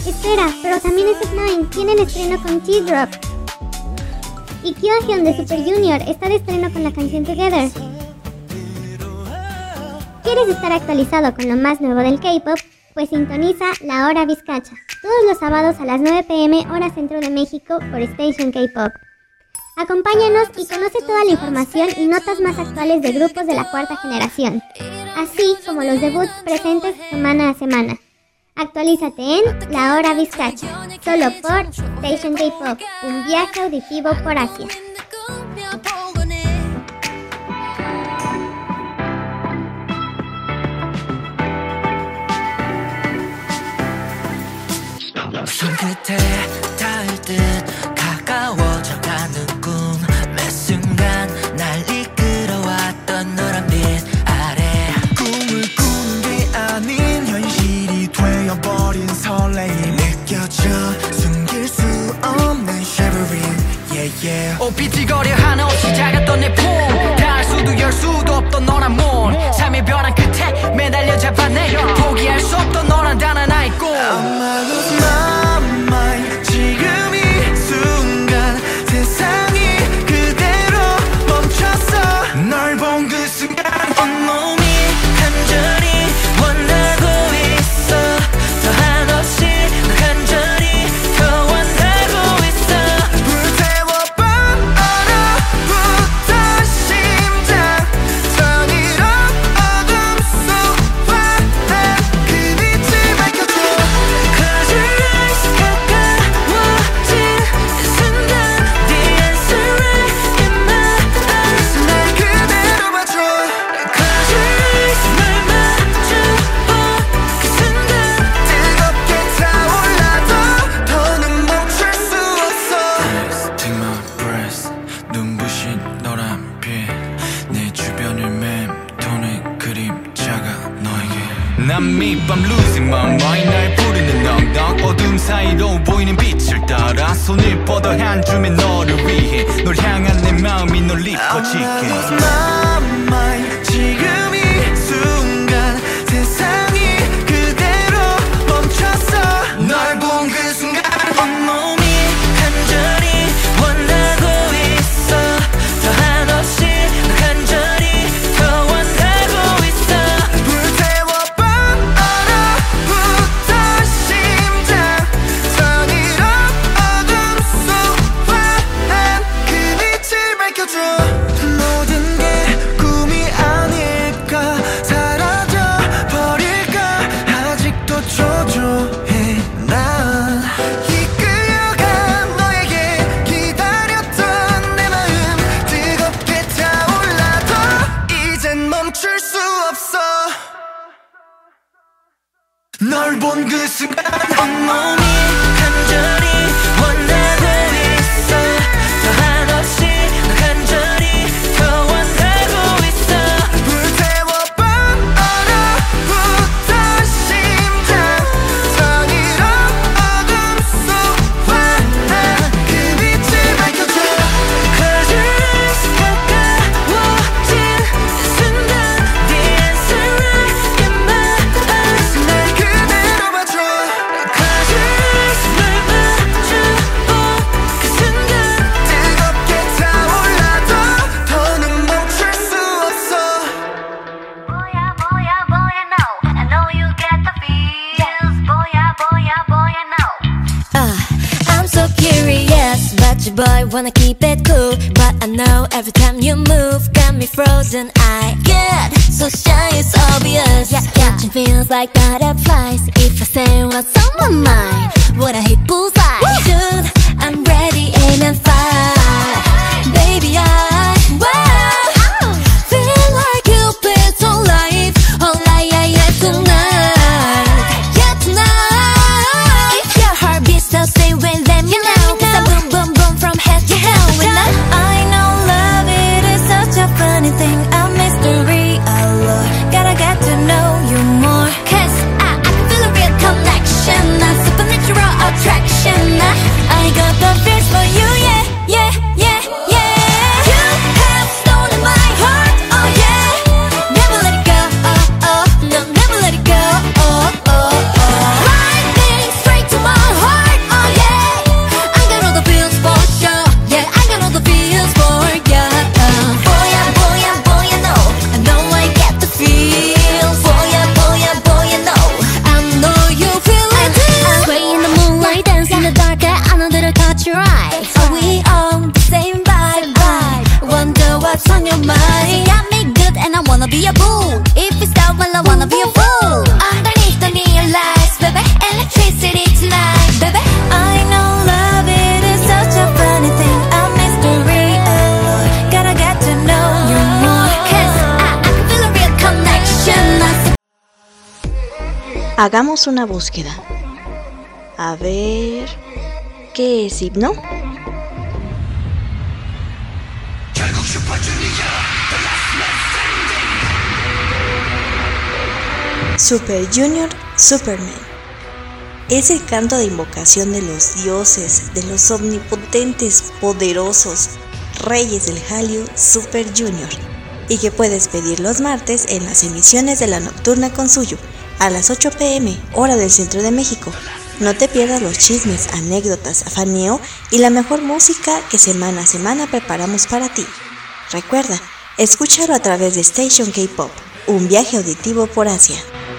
Espera, pero también SF9 tienen estreno con T-Drop. Y Kyohyun de Super Junior está de estreno con la canción Together. ¿Quieres estar actualizado con lo más nuevo del K-pop? Pues sintoniza La Hora Vizcacha, todos los sábados a las 9 p.m. hora centro de México por Station K-pop. Acompáñanos y conoce toda la información y notas más actuales de grupos de la cuarta generación, así como los debuts presentes semana a semana. Actualízate en La Hora Vizcacha, solo por Station K-pop, un viaje auditivo por Asia. 손끝에 닿을 듯 가까워져가는 꿈 매 순간 날 이끌어왔던 노란 빛 아래 꿈을 꾸는 게 아닌 현실이 되어버린 설레임 느껴져 숨길 수 없는 shivering yeah yeah 삐질거려 한없이 작았던 내 품 닿을 수도 열 수도 없던 너란 문 삶의 변화 끝에 매달려 잡아내 포기할 수 없던 너란 단 하나의 꿈 I'ma lose my mind 지금 이 순간 세상이 그대로 멈췄어 널 본 그 순간 온몸이 간절히 원하고 있어 더 한없이 널 간절히 더 원하고 있어 불태워봐 얼어붙어 심장 정의로 어둠 속 환한 그 빛을 밝혀줘 Close your eyes 가까워진 이 순간 The answer right in my eyes 날 그대로 봐줘 Close your eyes 날 마주본 그 순간 뜨겁게 타올라도 더는 멈출 수 없어 Take my breath 눈부신 너란 빛내 주변을 맴도는 그림자가 너에게 난 밑밤 losing my mind 날 부르는 엉덩 어둠 사이로 보이는 빛을 따라 손을 뻗어 한 줌의 너를 위해 널 향한 내 마음이 널 입어지게 I'ma lose my mind 지금 이 순간 세상이 그대로 멈췄어 널 본 그 순간 온몸이 간절히 원하고 있어 더 한없이 널 간절히 더 원하고 있어 불태워봐 얼어붙어 심장 정의로 어둠 속 환한 그 빛을 밝혀줘 모든 게 꿈이 아닐까 사라져 버릴까 아직도 초조해 난 이끌려가 너에게 기다렸던 내 마음 뜨겁게 타올라도 이젠 멈출 수 없어 널 본 그 순간 온몸이 간절히 원하고 있어 더 한없이 널 간절히 더 원하고 있어 불태워봐 얼어붙어 심장 정의로 어둠 속 환한 그 빛을 밝혀줘 Close your eyes 가까워진 이 순간 The answer right in my eyes 날 그대로 봐줘 Close your eyes 널 마주본 그 순간 뜨겁게 타올라도 더는 멈출 수 없어 Boya, no. I know you get the feels. Boya, no. I'm so curious, but your boy wanna keep it cool. But I know every time you move, got me frozen. I get so shy, it's obvious. Catching feels like butterflies. If I say what's on my mind, would I hit bullseye? Dude, I'm ready, aim and fire. Baby, feel like Cupid's whole life. All I tonight. Yeah, tonight. If your heart beats, so stay with them. You know, 'cause I boom, boom, boom from head to toe. I know love, it is such a funny thing. A mystery, allure. Gotta get to know you more. 'Cause I can feel a real connection. A supernatural attraction. I got the feels for you, yeah, yeah, yeah, yeah. You Hagamos una búsqueda. A ver... ¿qué es himno? Super Junior Superman. Es el canto de invocación de los dioses, de los omnipotentes, poderosos reyes del Hallyu Super Junior, y que puedes pedir los martes en las emisiones de la Nocturna con Suyu, a las 8 p.m, hora del Centro de México. No te pierdas los chismes, anécdotas, faneo y la mejor música que semana a semana preparamos para ti. Recuerda, escúchalo a través de Station K-Pop, un viaje auditivo por Asia.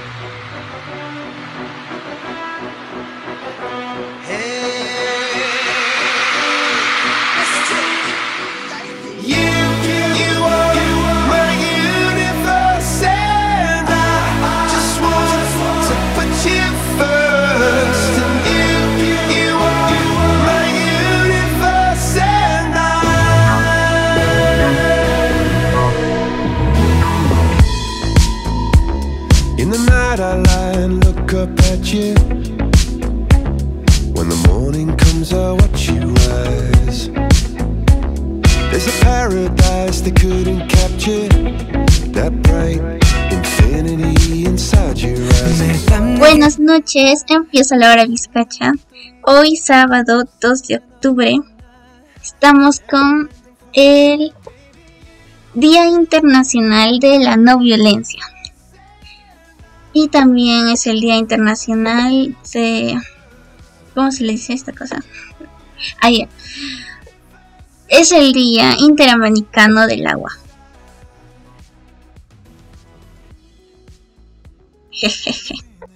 In the night I lie and look up at you. When the morning comes I watch you rise. There's a paradise they couldn't capture, that bright infinity inside your eyes. Buenas noches, empieza la hora bizcacha. Hoy sábado 2 de octubre estamos con el Día Internacional de la No Violencia. Y también es el Día Internacional de... ¿cómo se le dice esta cosa? Es el Día Interamericano del Agua. Jejeje.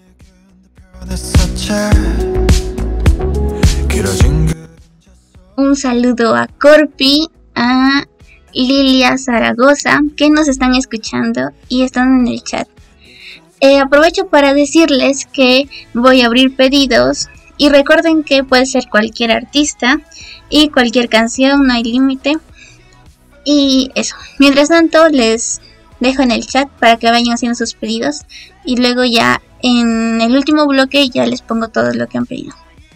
Un saludo a Corpi, a Lilia Zaragoza, que nos están escuchando y están en el chat. Aprovecho para decirles que voy a abrir pedidos y recuerden que puede ser cualquier artista y cualquier canción, no hay límite. Y eso, mientras tanto les dejo en el chat para que vayan haciendo sus pedidos y luego ya en el último bloque ya les pongo todo lo que han pedido.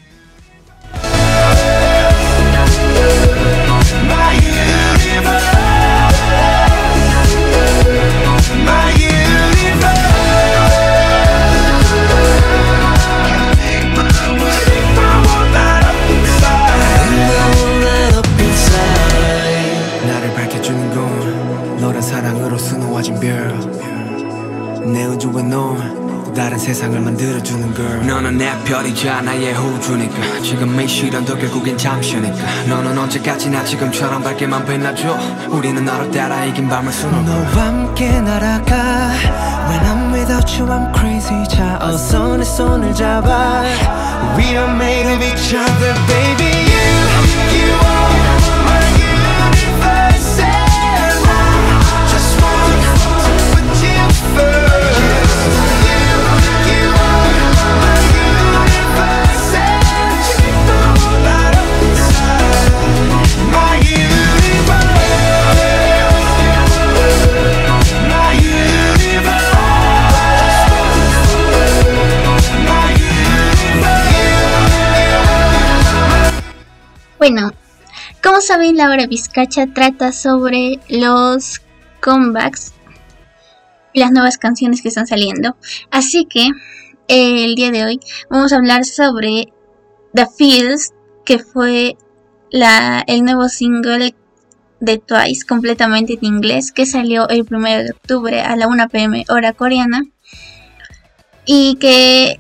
사랑으로 수놓아진 별 내 우주와 너 다른 세상을 만들어주는 girl 너는 내 별이자 나의 호주니까 지금의 시련도 결국엔 잠시니까 너는 언제까지나 지금처럼 밝게만 빛나줘 우리는 너를 따라 이긴 밤을 수놓고 너와 함께 날아가 When I'm without you I'm crazy 자 어서 내 손을 잡아 We are made of each other baby You are my universe and I just want to put you first Bueno, como saben, la hora bizcacha trata sobre los comebacks y las nuevas canciones que están saliendo. Así que el día de hoy vamos a hablar sobre The Feels, que fue el nuevo single de Twice completamente en inglés, que salió el 1 de octubre a la 1 p.m. hora coreana. Y que...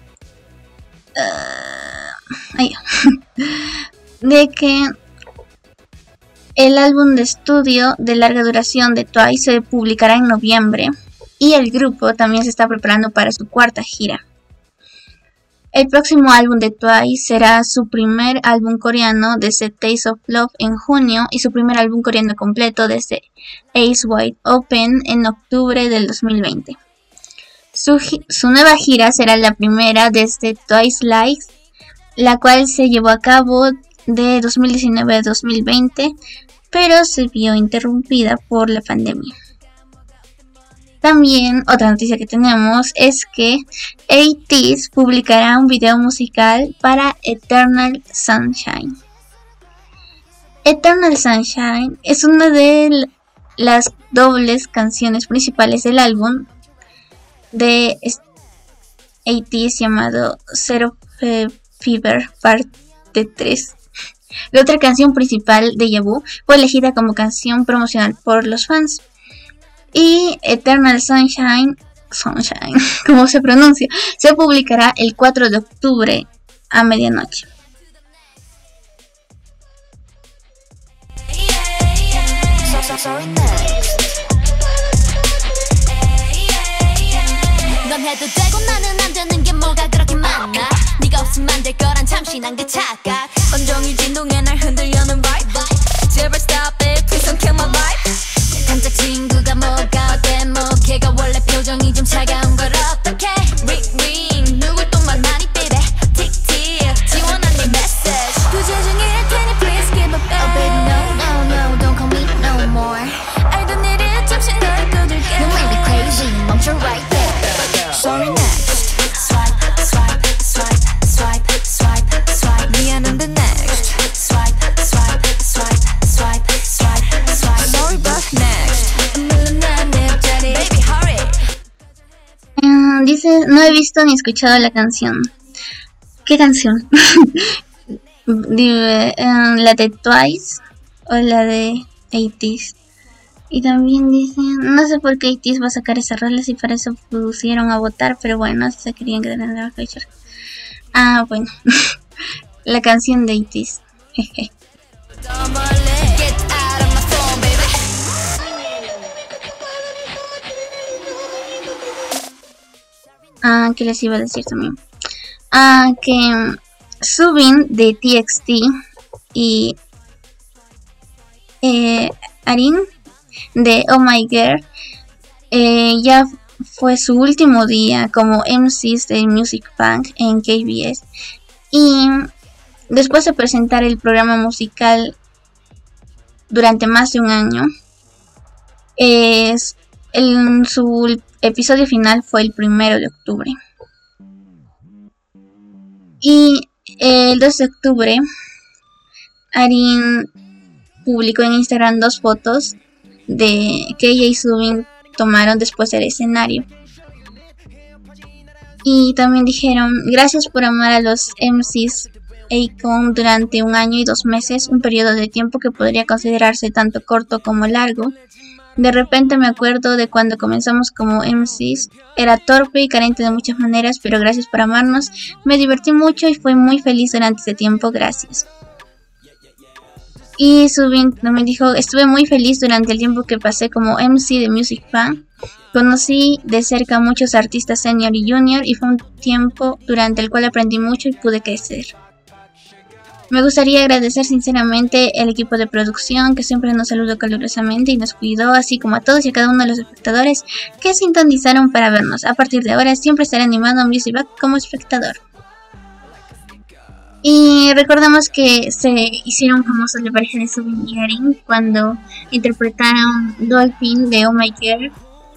de que el álbum de estudio de larga duración de Twice se publicará en noviembre y el grupo también se está preparando para su cuarta gira. El próximo álbum de Twice será su primer álbum coreano desde Taste of Love en junio y su primer álbum coreano completo desde Ace Wide Open en octubre del 2020. Su nueva gira será la primera desde Twice Live, la cual se llevó a cabo de 2019 a 2020, pero se vio interrumpida por la pandemia. También otra noticia que tenemos es que ATEEZ publicará un video musical para Eternal Sunshine. Eternal Sunshine es una de las dobles canciones principales del álbum de ATEEZ llamado Zero Fever Parte 3. La otra canción principal de Yabu fue elegida como canción promocional por los fans. Y Eternal Sunshine, como se pronuncia, se publicará el 4 de octubre a medianoche. 넌 해도 되고 나는 안 되는 게 뭐가 그렇게 많아 네가 없으면 안 될 거란 잠시 난 그 착각 온종일 진동에 날 흔들려는 vibe 제발 stop it please don't kill my vibe 단짝 친구가 뭐가 어때 뭐 걔가 원래 표정이 좀 차가운 걸 어떡해 ring ring 누굴 또 만나니 baby tick tick 지원한 네 message 부재중일 테니 please give a back oh baby no no no don't call me no more 알던 일을 잠시 널 꺼줄게 You make me crazy 멈춰 right there Sorry next Swipe, swipe, swipe, swipe, swipe, swipe 미안한데 next Swipe, swipe, swipe, swipe, swipe, swipe Sorry but next 물러나 내 옆자리 Baby hurry Dice, no he visto ni escuchado la canción. ¿Qué canción? ¿La de Twice o la de ATEEZ? Y también dicen, no sé por qué ATEEZ va a sacar esas rolas y para eso pusieron a votar, pero bueno, se querían quedar en la fecha. Ah, bueno, la canción de ATEEZ. Get out of my phone baby ¿Qué les iba a decir también? Que Subin de TXT y Arin de Oh My Girl ya fue su último día como MCs de Music Bank en KBS, y después de presentar el programa musical durante más de un año, su episodio final fue el 1 de octubre. Y el 2 de octubre Arin publicó en Instagram 2 fotos de que ella y Subin tomaron después del escenario. Y también dijeron, gracias por amar a los MCs Akon durante 1 año y 2 meses, un periodo de tiempo que podría considerarse tanto corto como largo. De repente me acuerdo de cuando comenzamos como MCs, era torpe y carente de muchas maneras, pero gracias por amarnos, me divertí mucho y fui muy feliz durante ese tiempo, gracias. Y Subin también dijo, estuve muy feliz durante el tiempo que pasé como MC de Music Bank. Conocí de cerca a muchos artistas senior y junior y fue un tiempo durante el cual aprendí mucho y pude crecer. Me gustaría agradecer sinceramente al equipo de producción que siempre nos saludó calurosamente y nos cuidó, así como a todos y a cada uno de los espectadores que sintonizaron para vernos. A partir de ahora siempre estaré animado a Music Bank como espectador. Y recordamos que se hicieron famosos la pareja de Subin y Arin cuando interpretaron Dolphin de Oh My Girl.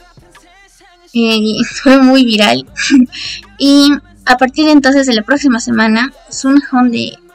Fue muy viral. Y a partir de entonces de la próxima semana, Sunhoon,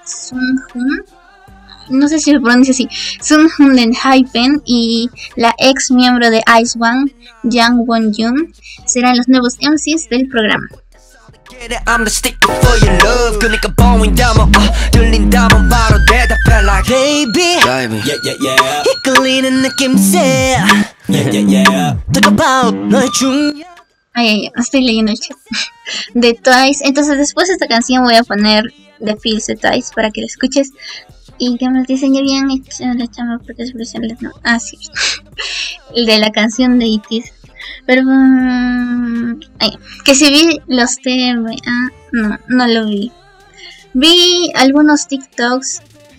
no sé si se pronuncia así, Sunhoon de Hypen y la ex miembro de Ice One, Jang Won-jun, serán los nuevos MCs del programa. I'm the sticker for your love 그니까 보인다면 들린다면 바로 대답해 like baby yeah yeah yeah 이끌리는 느낌새 yeah yeah yeah Talk about 너의 중요 Ay, estoy leyendo el chat de Twice. Entonces después de esta canción voy a poner The Feels de Twice para que la escuches y que me dicen ya bien hecho la chamba porque es especial. No, sí, el de la canción de ATEEZ. Pero que si vi los TMA, no lo vi. Vi algunos TikToks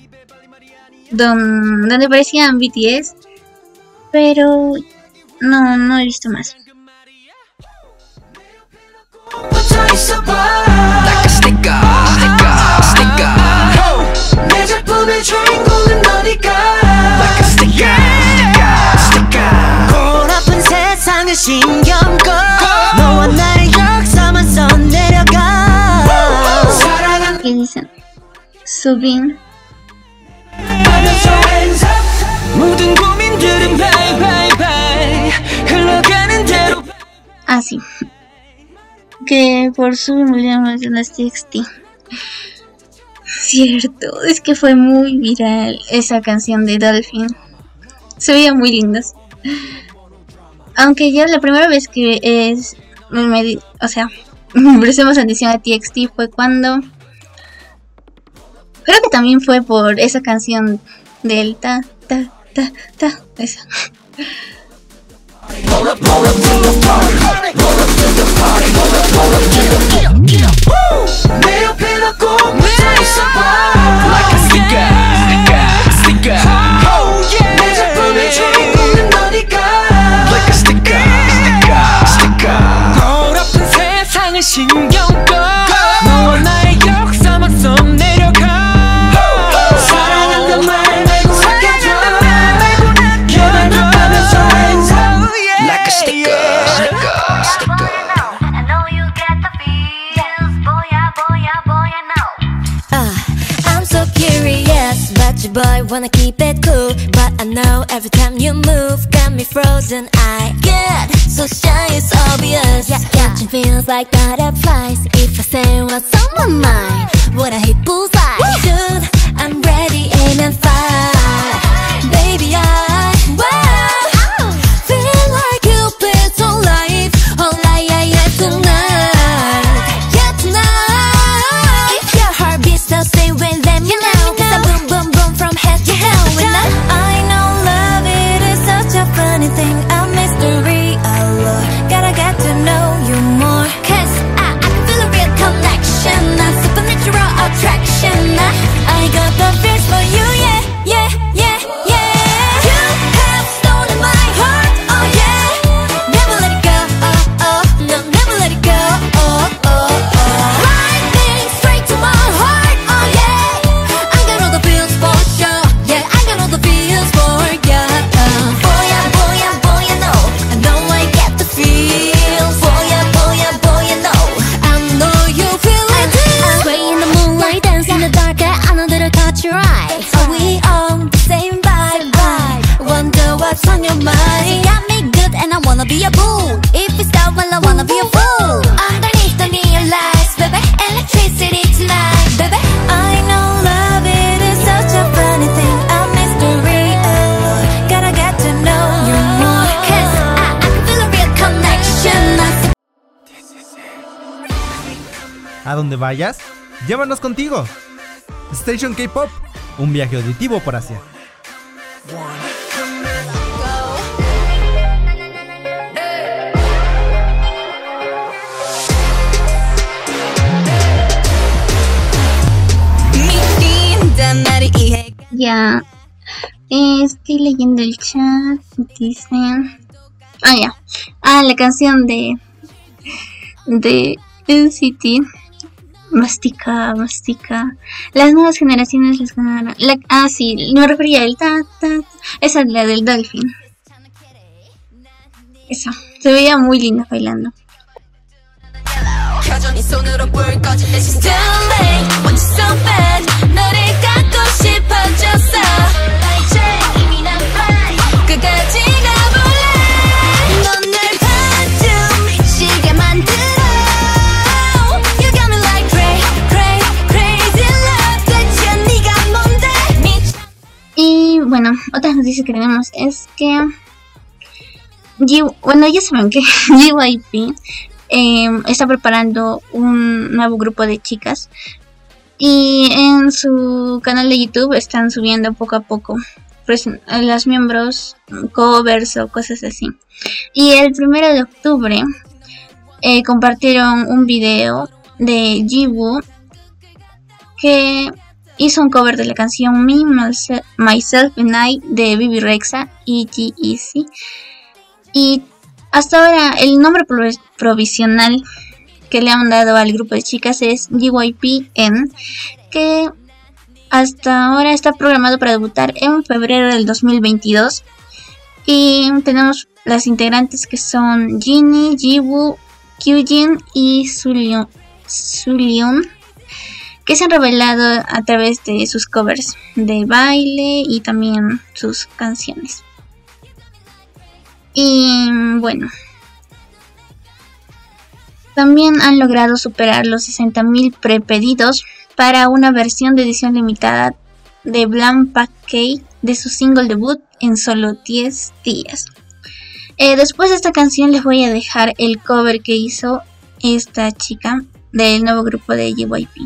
donde parecían BTS, pero no he visto más. Like a sticker 내 작품의 주인공은 너니까 Like a sticker 고라픈 세상을 신경 Y dicen Subin. 하면서 hands up 모든 고민들은 bye bye bye 흘러가는 대로 Así. Que por Subin volvieron las TXT. Cierto, es que fue muy viral esa canción de Dolphin. Se veía muy lindas. Aunque ya la primera vez que prestemos atención a TXT fue cuando... Creo que también fue por esa canción del ta, ta, ta, ta, esa. 내 옆에 너 꼭 붙어 있어봐 Like a sticker Oh yeah 내 작품을 쭉 뽑는 너니까 Like a sticker 더럽은 세상을 신경 꺼 너와 나의 역사만 써 내려가 사랑한단 말 말고 아껴줘 걔만 하면서 hands up Like a sticker I know you get the feels. Boy, I know. I'm so curious, but your boy wanna keep it cool. But I know every time you move, got me frozen. I get so shy, it's obvious. Catching feels like butterflies. If I say what's on my mind, would I hit bullseye? Dude, I'm ready, aim and fire. Baby, feel like Cupid's whole life. Tonight. If your heart beats the same way, let me know. 'Cause I boom boom boom from head to toe. And I know love, it is such a funny thing, a mystery. Oh Lord, gotta get to know you more. 'Cause I can feel a real connection, a supernatural attraction. I got the feels for you, yeah, yeah, yeah, yeah. You have stolen my heart, oh yeah. Never let it go, oh oh, no, never let it go, oh oh oh. Lightning straight to my heart, oh yeah. I got all the feels for sure, yeah, I got all the feels for ya. Boy, I know I get the feels. Boy, I know you feel it too. Sway in the moonlight, dance in the dark, I know that I caught your eye. Are we on the same vibe? Wonder what's on your mind. You got me good and I wanna be a bull. If we start, well I wanna be a fool. Underneath the neon lights, baby, electricity tonight, baby. I know love, it is such a funny thing, a mystery. Oh, gotta get to know you more. 'Cause I can feel a real connection. A donde vayas, llévanos contigo. Station K-Pop, un viaje auditivo por Asia. Ya. Estoy leyendo el chat. Dice. Ya. La canción de NCT. Mastica. Las nuevas generaciones les ganarán. Sí, me refería al ta. Esa es la del Dolphin. Esa. Se veía muy linda bailando. 여전히 손으로 불 꺼질 때 she's too late. Want you so bad. 너를 갖고 싶어졌어. 이제 이미 난 fly. 끝까지 가볼래. 넌 날 봐도 미치게 만들어. You got me like crazy love. 대체 네가 뭔데? Y bueno, otras noticias que tenemos es que ya saben que JYP está preparando un nuevo grupo de chicas y en su canal de YouTube están subiendo poco a poco los miembros, covers o cosas así. Y el 1 de octubre compartieron un video de Jiwoo que hizo un cover de la canción Me, Myself and I de Bibi Rexha y G-Eazy. Y hasta ahora el nombre provisional que le han dado al grupo de chicas es JYPN, que hasta ahora está programado para debutar en febrero del 2022. Y tenemos las integrantes que son Jinny, Jiwoo, Kyujin y Suleon, que se han revelado a través de sus covers de baile y también sus canciones. Y bueno, también han logrado superar los 60.000 prepedidos para una versión de edición limitada de Blanc Paquet de su single debut en solo 10 días. Después de esta canción les voy a dejar el cover que hizo esta chica del nuevo grupo de JYP.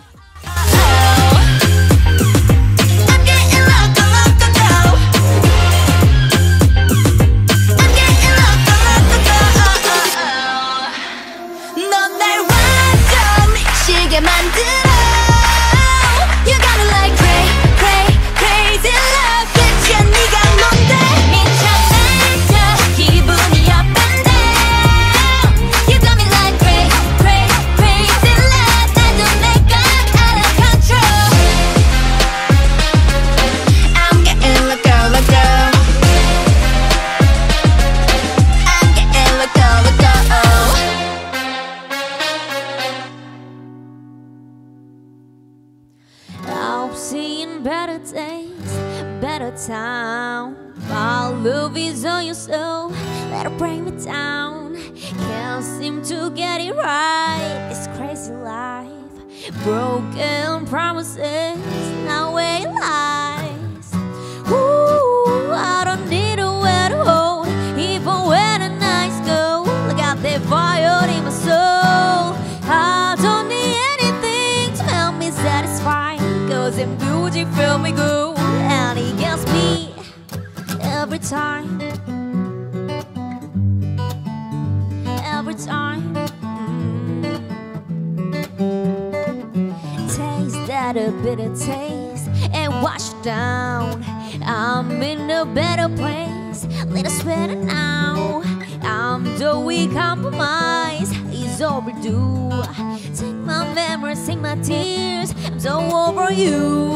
Town. My love is on you, so let it bring me down. Can't seem to get it right. This crazy life, broken promises, now where it lies. Ooh, I don't need a way to hold, even when the nights go. Look out that fire in my soul. I don't need anything to help me satisfy, 'cause in beauty feel me good. And he gets me every time, every time. Taste that a bitter taste and wash down. I'm in a better place, let us better now. I'm doing compromise, it's overdue. Take my memories, take my tears, I'm so over you.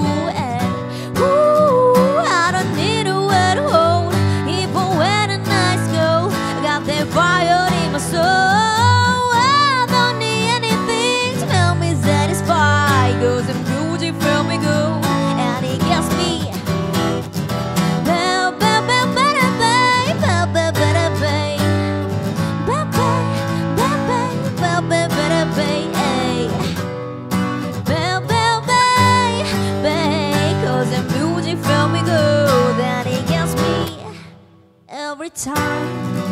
Ooh, I don't need a way to hold, even when the nights go. I got that fire in my soul. I don't need anything to help me satisfy, 'cause in beauty feel me good, and it gets me. Every time.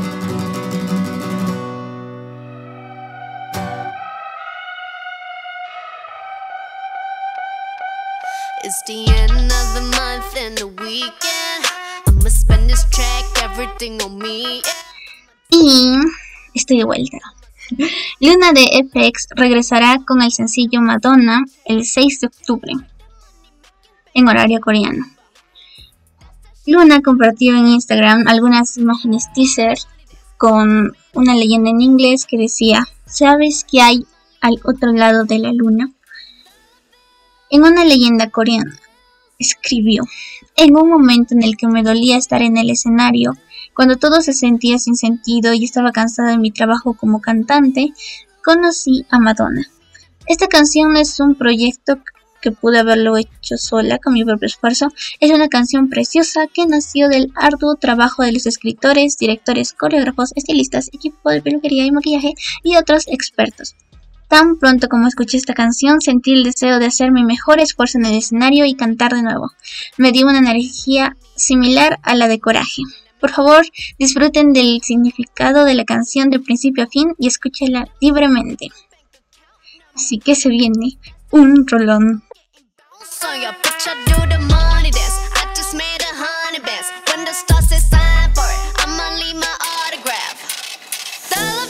It's the end of the month and the weekend. I'ma spend this track, everything on me. Y estoy de vuelta. Luna de FX regresará con el sencillo Madonna el 6 de octubre en horario coreano. Luna compartió en Instagram algunas imágenes teaser con una leyenda en inglés que decía: ¿sabes qué hay al otro lado de la luna? En una leyenda coreana escribió: en un momento en el que me dolía estar en el escenario, cuando todo se sentía sin sentido y estaba cansada de mi trabajo como cantante, conocí a Madonna. Esta canción no es un proyecto que pude haberlo hecho sola con mi propio esfuerzo. Es una canción preciosa que nació del arduo trabajo de los escritores, directores, coreógrafos, estilistas, equipo de peluquería y maquillaje y otros expertos. Tan pronto como escuché esta canción, sentí el deseo de hacer mi mejor esfuerzo en el escenario y cantar de nuevo. Me dio una energía similar a la de Coraje. Por favor, disfruten del significado de la canción de principio a fin y escúchenla libremente. Así que se viene un rolón. So your bitch, I do the money dance. I just made 100 bands. When the stars say sign for it, I'ma leave my autograph. Dollar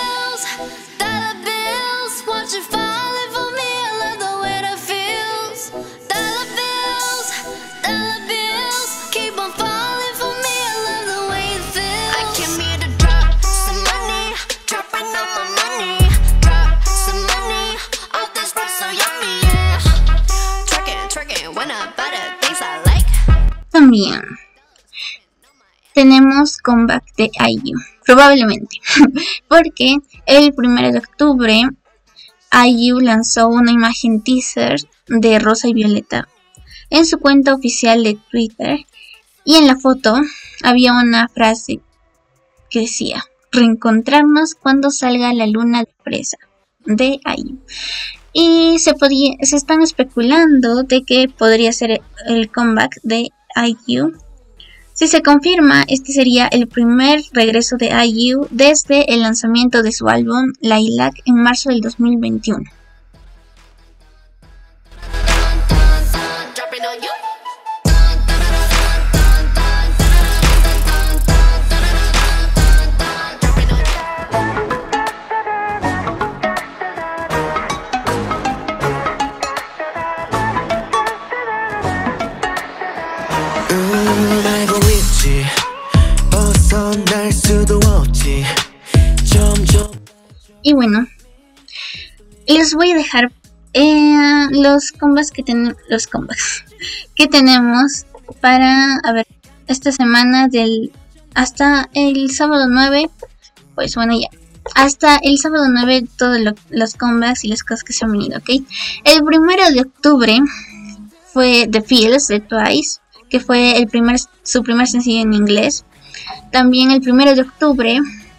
bills, watch it falling for me. I love the way that feels. Dollar bills, keep on falling for me. I love the way it feels. I came here to drop some money, dropping all my money. Drop some money, all this stuff so yummy, yeah. Twerking when I buy the things I like. También tenemos comeback de IU, probablemente, porque el 1 de octubre IU lanzó una imagen teaser de Rosa y Violeta en su cuenta oficial de Twitter, y en la foto había una frase que decía: reencontrarnos cuando salga la luna de fresa, de IU. Y se están especulando de que podría ser el comeback de IU. Si se confirma, este sería el primer regreso de IU desde el lanzamiento de su álbum Lilac en marzo del 2021. 알고 있지 벗어날 수도 없지 점점. Y bueno, les voy a dejar los comebacks que tenemos para, a ver, esta semana hasta el sábado 9, pues bueno, ya. Hasta el sábado 9 todos los comebacks y las cosas que se han venido, ¿ok? El 1 de octubre fue The Feels de Twice, que fue su primer sencillo en inglés. También el 1 de octubre,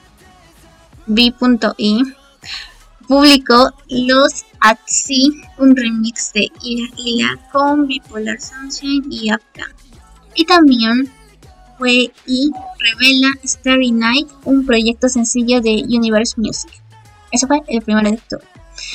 B.I publicó Los at Sea, un remix de Ila con Bipolar Sunshine y Uptown. Y también fue revela Starry Night, un proyecto sencillo de Universe Music. Eso fue el 1 de octubre.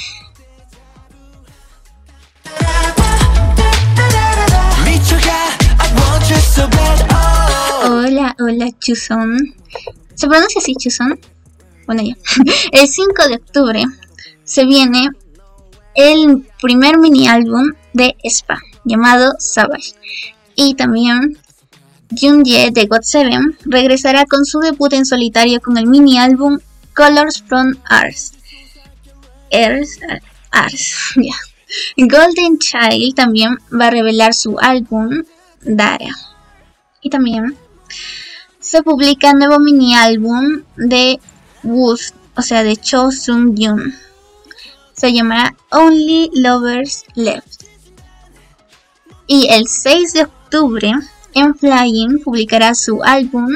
Hola Chuzon. ¿Se pronuncia así, Chuzon? Bueno, ya. El 5 de octubre se viene el primer mini álbum de Spa, llamado Savage. Y también Jungye de GOT7 regresará con su debut en solitario con el mini álbum Colors from Earth. Ya. Golden Child también va a revelar su álbum Dara. Y también se publica un nuevo mini álbum de Wood, o sea de Cho Sung-yoon. Se llamará Only Lovers Left. Y el 6 de octubre N.Flying publicará su álbum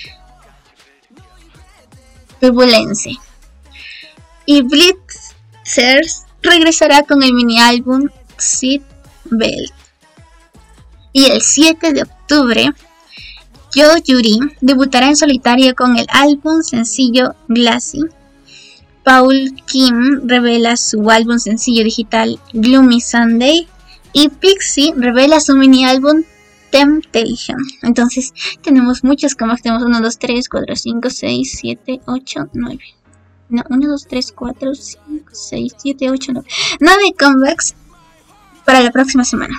Turbulence. Y Blitzers regresará con el mini álbum Seat Belt. Y el 7 de octubre Yo Yuri debutará en solitario con el álbum sencillo Glassy. Paul Kim revela su álbum sencillo digital Gloomy Sunday. Y Pixie revela su mini álbum Temptation. Entonces tenemos muchos comebacks. Tenemos 1, 2, 3, 4, 5, 6, 7, 8, 9. No, 1, 2, 3, 4, 5, 6, 7, 8, 9. 9 comebacks para la próxima semana.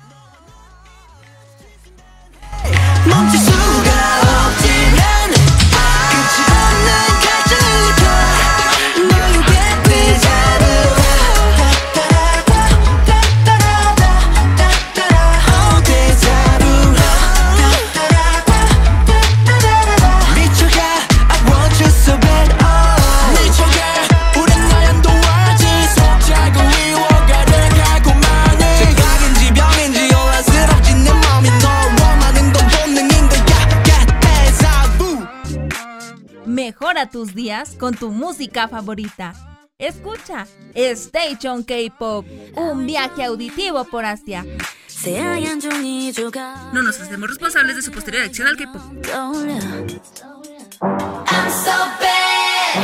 멈출 수가 없지만 끝이 없는 갈증을 느껴 너의 곁을 잡으러 어디 잡으러 미쳐가 I want you so bad 미쳐가 우린 나연 도와지 속삭여 미워가려 달콤하니 착각인지 병인지 혼란스럽지 내 맘이 널 원하는 건 Mejora tus días con tu música favorita. Escucha Station K-Pop, un viaje auditivo por Asia. No nos hacemos responsables de su posterior adicción al K-Pop. I'm so bad.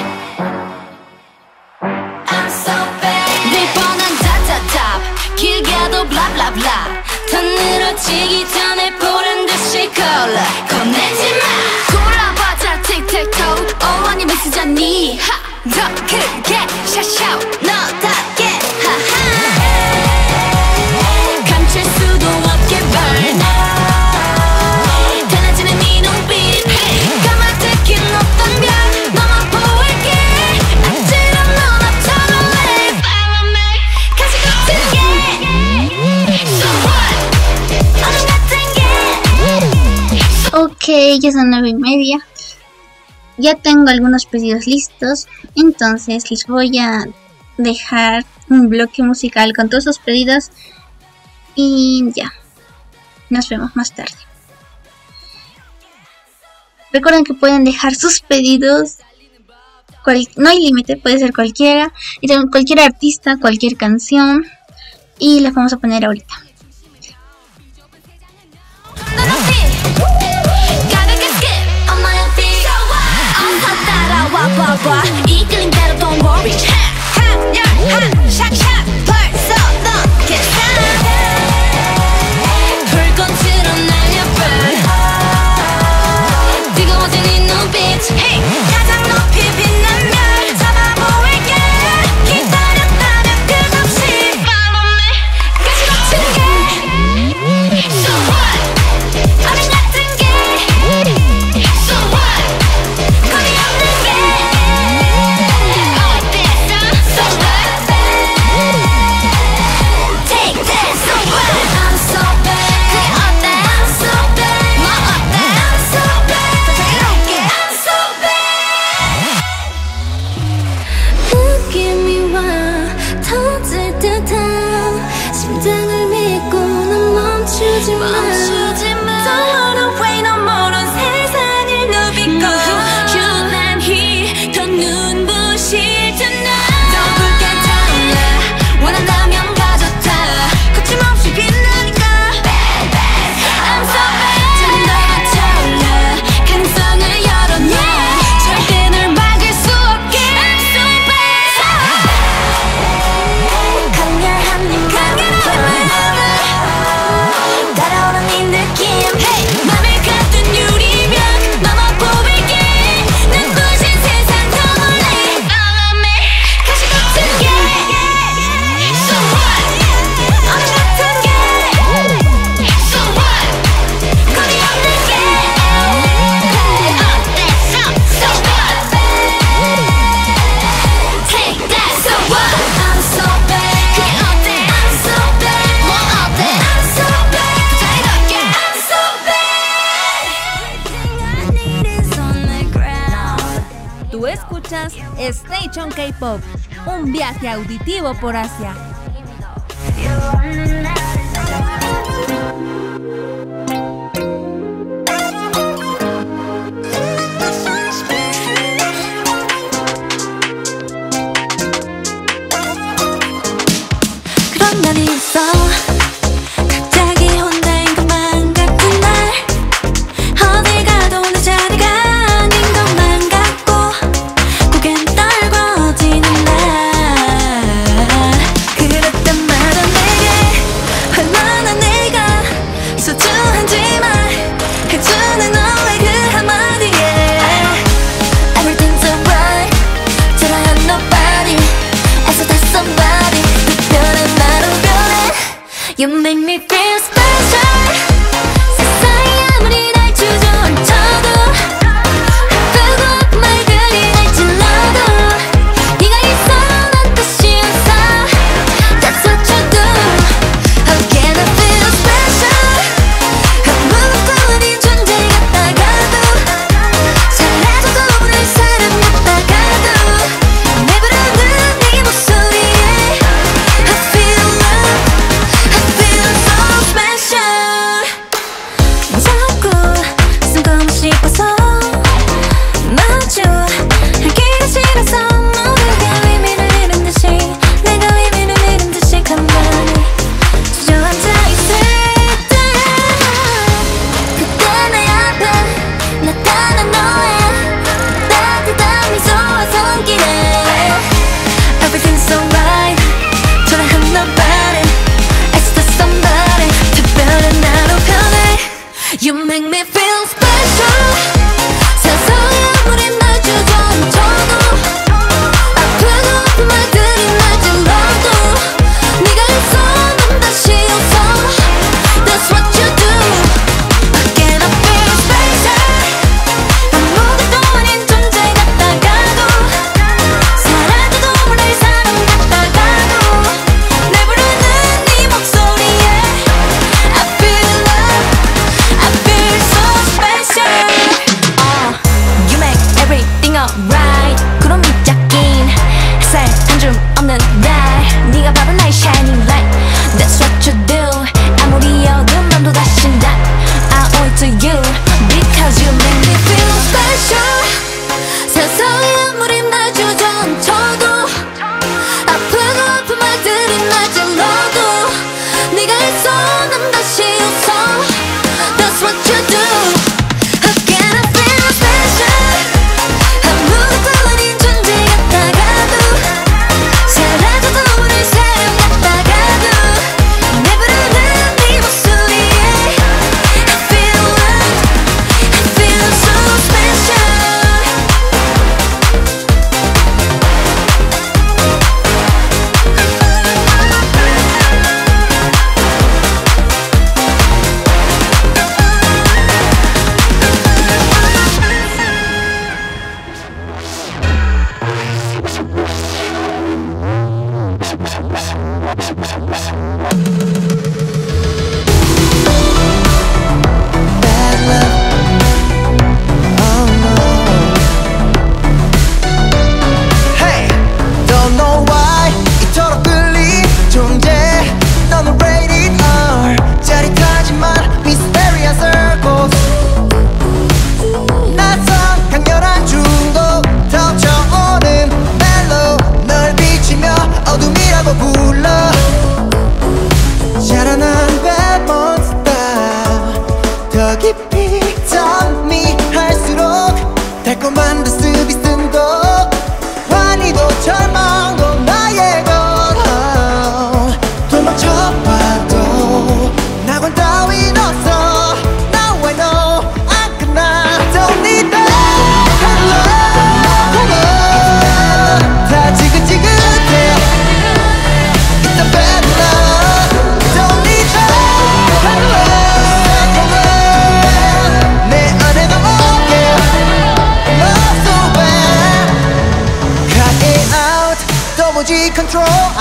I'm so bad. 네 뻔한 답답답 길 가도 블라블라블라 더 늘어지기 전에 보란 듯이 골라 겁내지 마 골라봐자 틱택톡 어머님을 쓰자니 더 크게 샤샤오 너답게 하하 감출 수도 없게 burn 달라지는 네 눈빛 까맣게 높던 별 너만 보일게 아찔한 너나처럼 내 바람에 가시 같은 게 So what 얼음 같은 게 Ok, ya son 9:30. Ya tengo algunos pedidos listos, entonces les voy a dejar un bloque musical con todos sus pedidos. Y ya, nos vemos más tarde. Recuerden que pueden dejar sus pedidos. No hay límite, puede ser cualquiera. Y también cualquier artista, cualquier canción. Y las vamos a poner ahorita. 이끌린 대로 don't worry 샥샥 벌써 넘게 불꽃처럼 날려봐 뜨거워진 이 눈빛 가장 높이 빛난 별 잡아 보일게 기다렸다면 끝없이 Follow me 가시 넘치는 게 So what 어린 같은 게 So what 거리 없는 게 Tú escuchas Station K-Pop, un viaje auditivo por Asia. 그런 날이 있어 갑자기 혼자인 것만 같은 날 어딜 가도 내 자리가 아닌 것만 같고 고개는 떨궈지는 날 그랬단 말은 내게 얼마나 내가 소중한지 말해주는 너의 그 한마디에 Everything's alright 저라면 nobody 애써 다 somebody 특별한 나로 변해 You make me feel special 세상이 아무리 날 주저앉혀도 아프고 아픈 말들이 날 찔러도 네가 있어 난 뜻이 없어 That's what you do How can I feel special 아무것도 아닌 존재 같다가도 잘해줘도 내 사랑했다가도 내 부르는 네 목소리에 I feel love I feel so special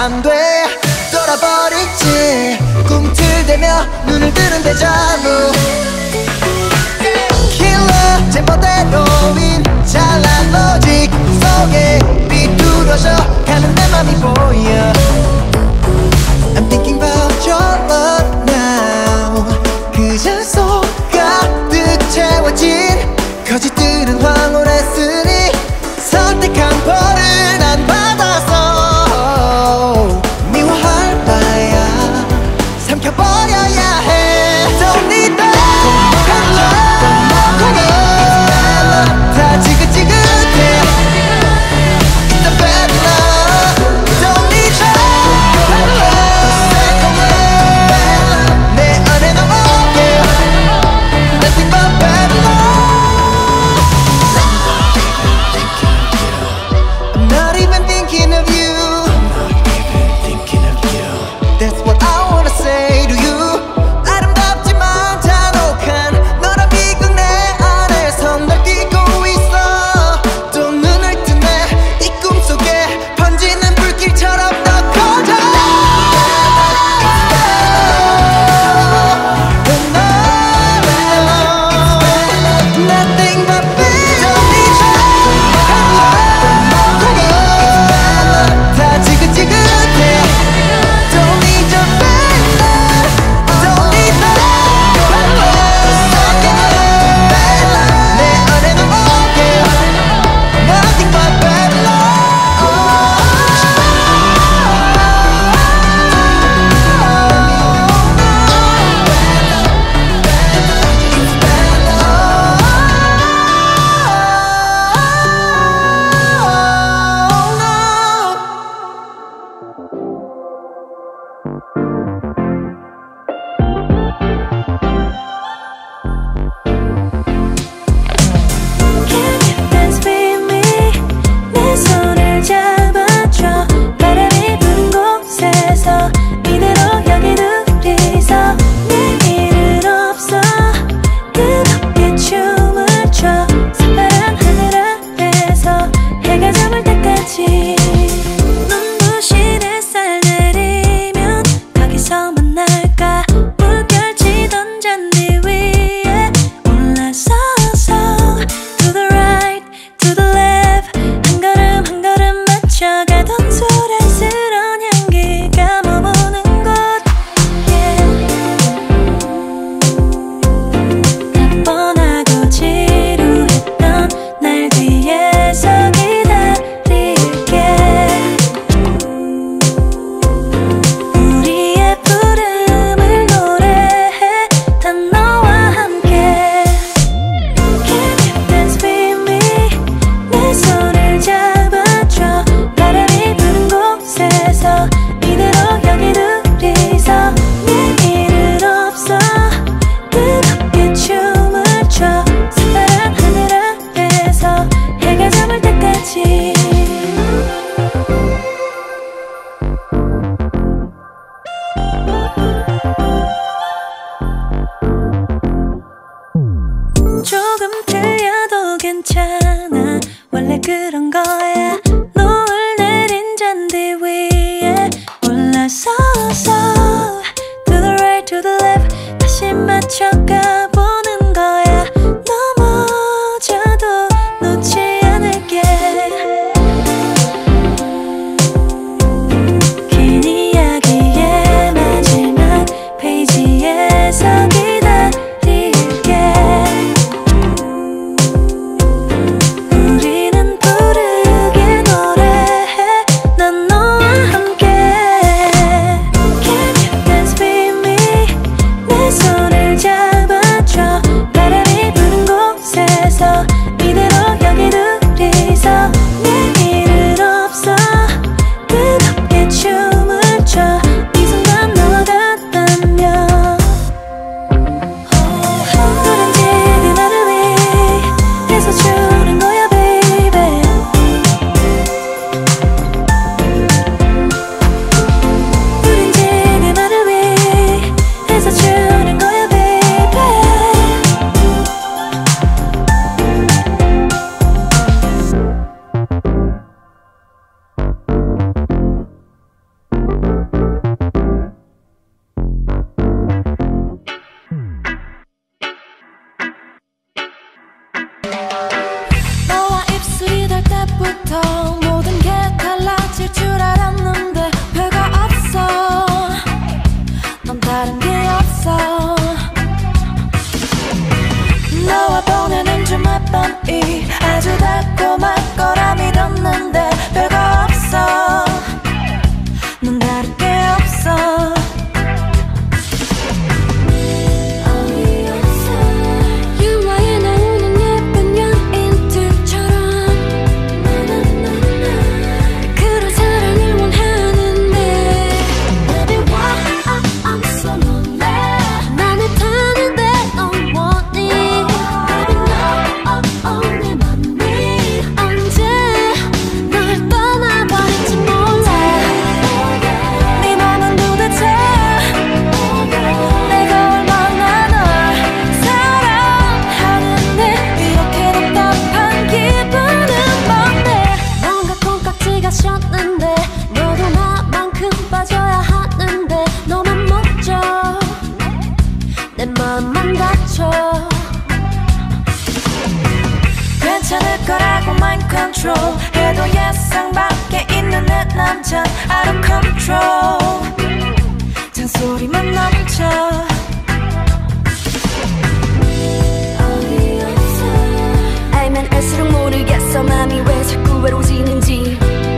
안돼 돌아버릴지 꿈틀대며 눈을 뜨는 데자부 킬러 제멋대로인 잘난 로직 속에 비뚤어져 가는 내 맘이 보여 I'm thinking about your love now 그저 속 가득 채워진 거짓들은 황홀했으니 선택한 벌을 난 받아서 미워할 바야 삼켜버려야 해 Don't need that 다 지긋지긋해 It's a bad love Don't need that 밤이 아주 달콤할 거라 믿었는데 별거 없어 넌 다를 게 없어 유화에 나오는 예쁜 연인들처럼 그런 사랑을 원하는데 Baby why I'm so lonely 나는 타는데 넌 원해 Baby no 내 맘이 언제 널 떠나버릴지 몰라 네 맘은 도대체 내가 얼마나 널 사랑하는데 이렇게 답답한 기분은 뭔데 뭔가 콩깍지가 셨는데 너도 나만큼 빠져야 하는데 너만 먼저 내 마음만 다쳐 괜찮을 거라고 mind control 해도 예상 밖에 있는 내 남자 out of control 잔소리만 넘쳐 알면 알수록 모르겠어 맘이 왜 자꾸 외로워지는지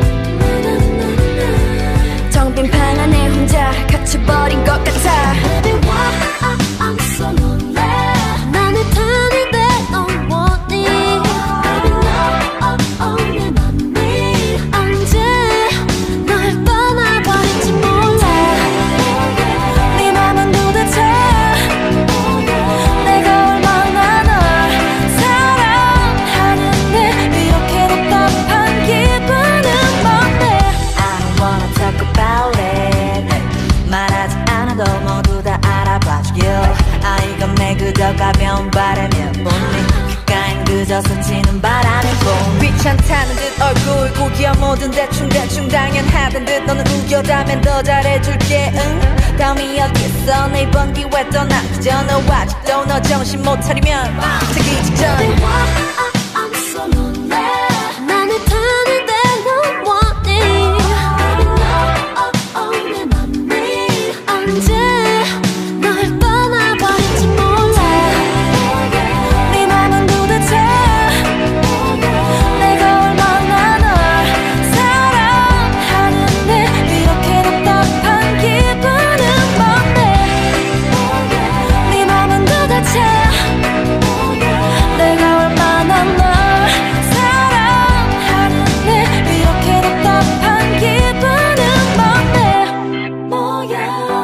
텅 빈 방 안에 혼자 갇혀버린 것 같아 Baby why I'm so lonely 나는 타는데 넌 원해 Baby no 내 맘이 언제 널 떠나버릴지 몰라 네 맘은 도대체 내가 얼마나 널 사랑하는데 이렇게 답답한 기분은 뭔데 I don't wanna talk about it 말하지 않아도 모두 다 알아봐주길 아 이건 내 그저 가벼운 바람일 뿐이 귓가엔 그저 스치는 바람일 뿐 귀찮다는 듯 얼굴 고기야 뭐든 대충대충 당연하던 듯 너는 우겨다면 더 잘해줄게 응 다음이 어딨어 내 이번 기회 떠나 그저 너 아직도 너 정신 못 차리면 자기 직전 Baby why I'm so lonely 나는 타는데 넌 원해 Baby no 내 맘이 언제 널 떠나버릴지 몰라 네 맘은 도대체 내가 얼마나 널 사랑하는데 이렇게 답답한 기분은 뭔데 네 맘은 도대체 내가 얼마나 널 사랑하는데 이렇게 답답한 기분은 뭔데 뭐야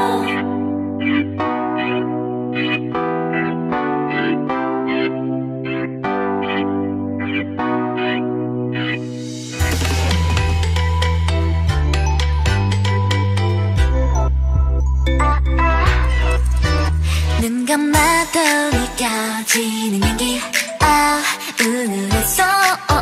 눈 감아도 느껴지는 향기 은은했어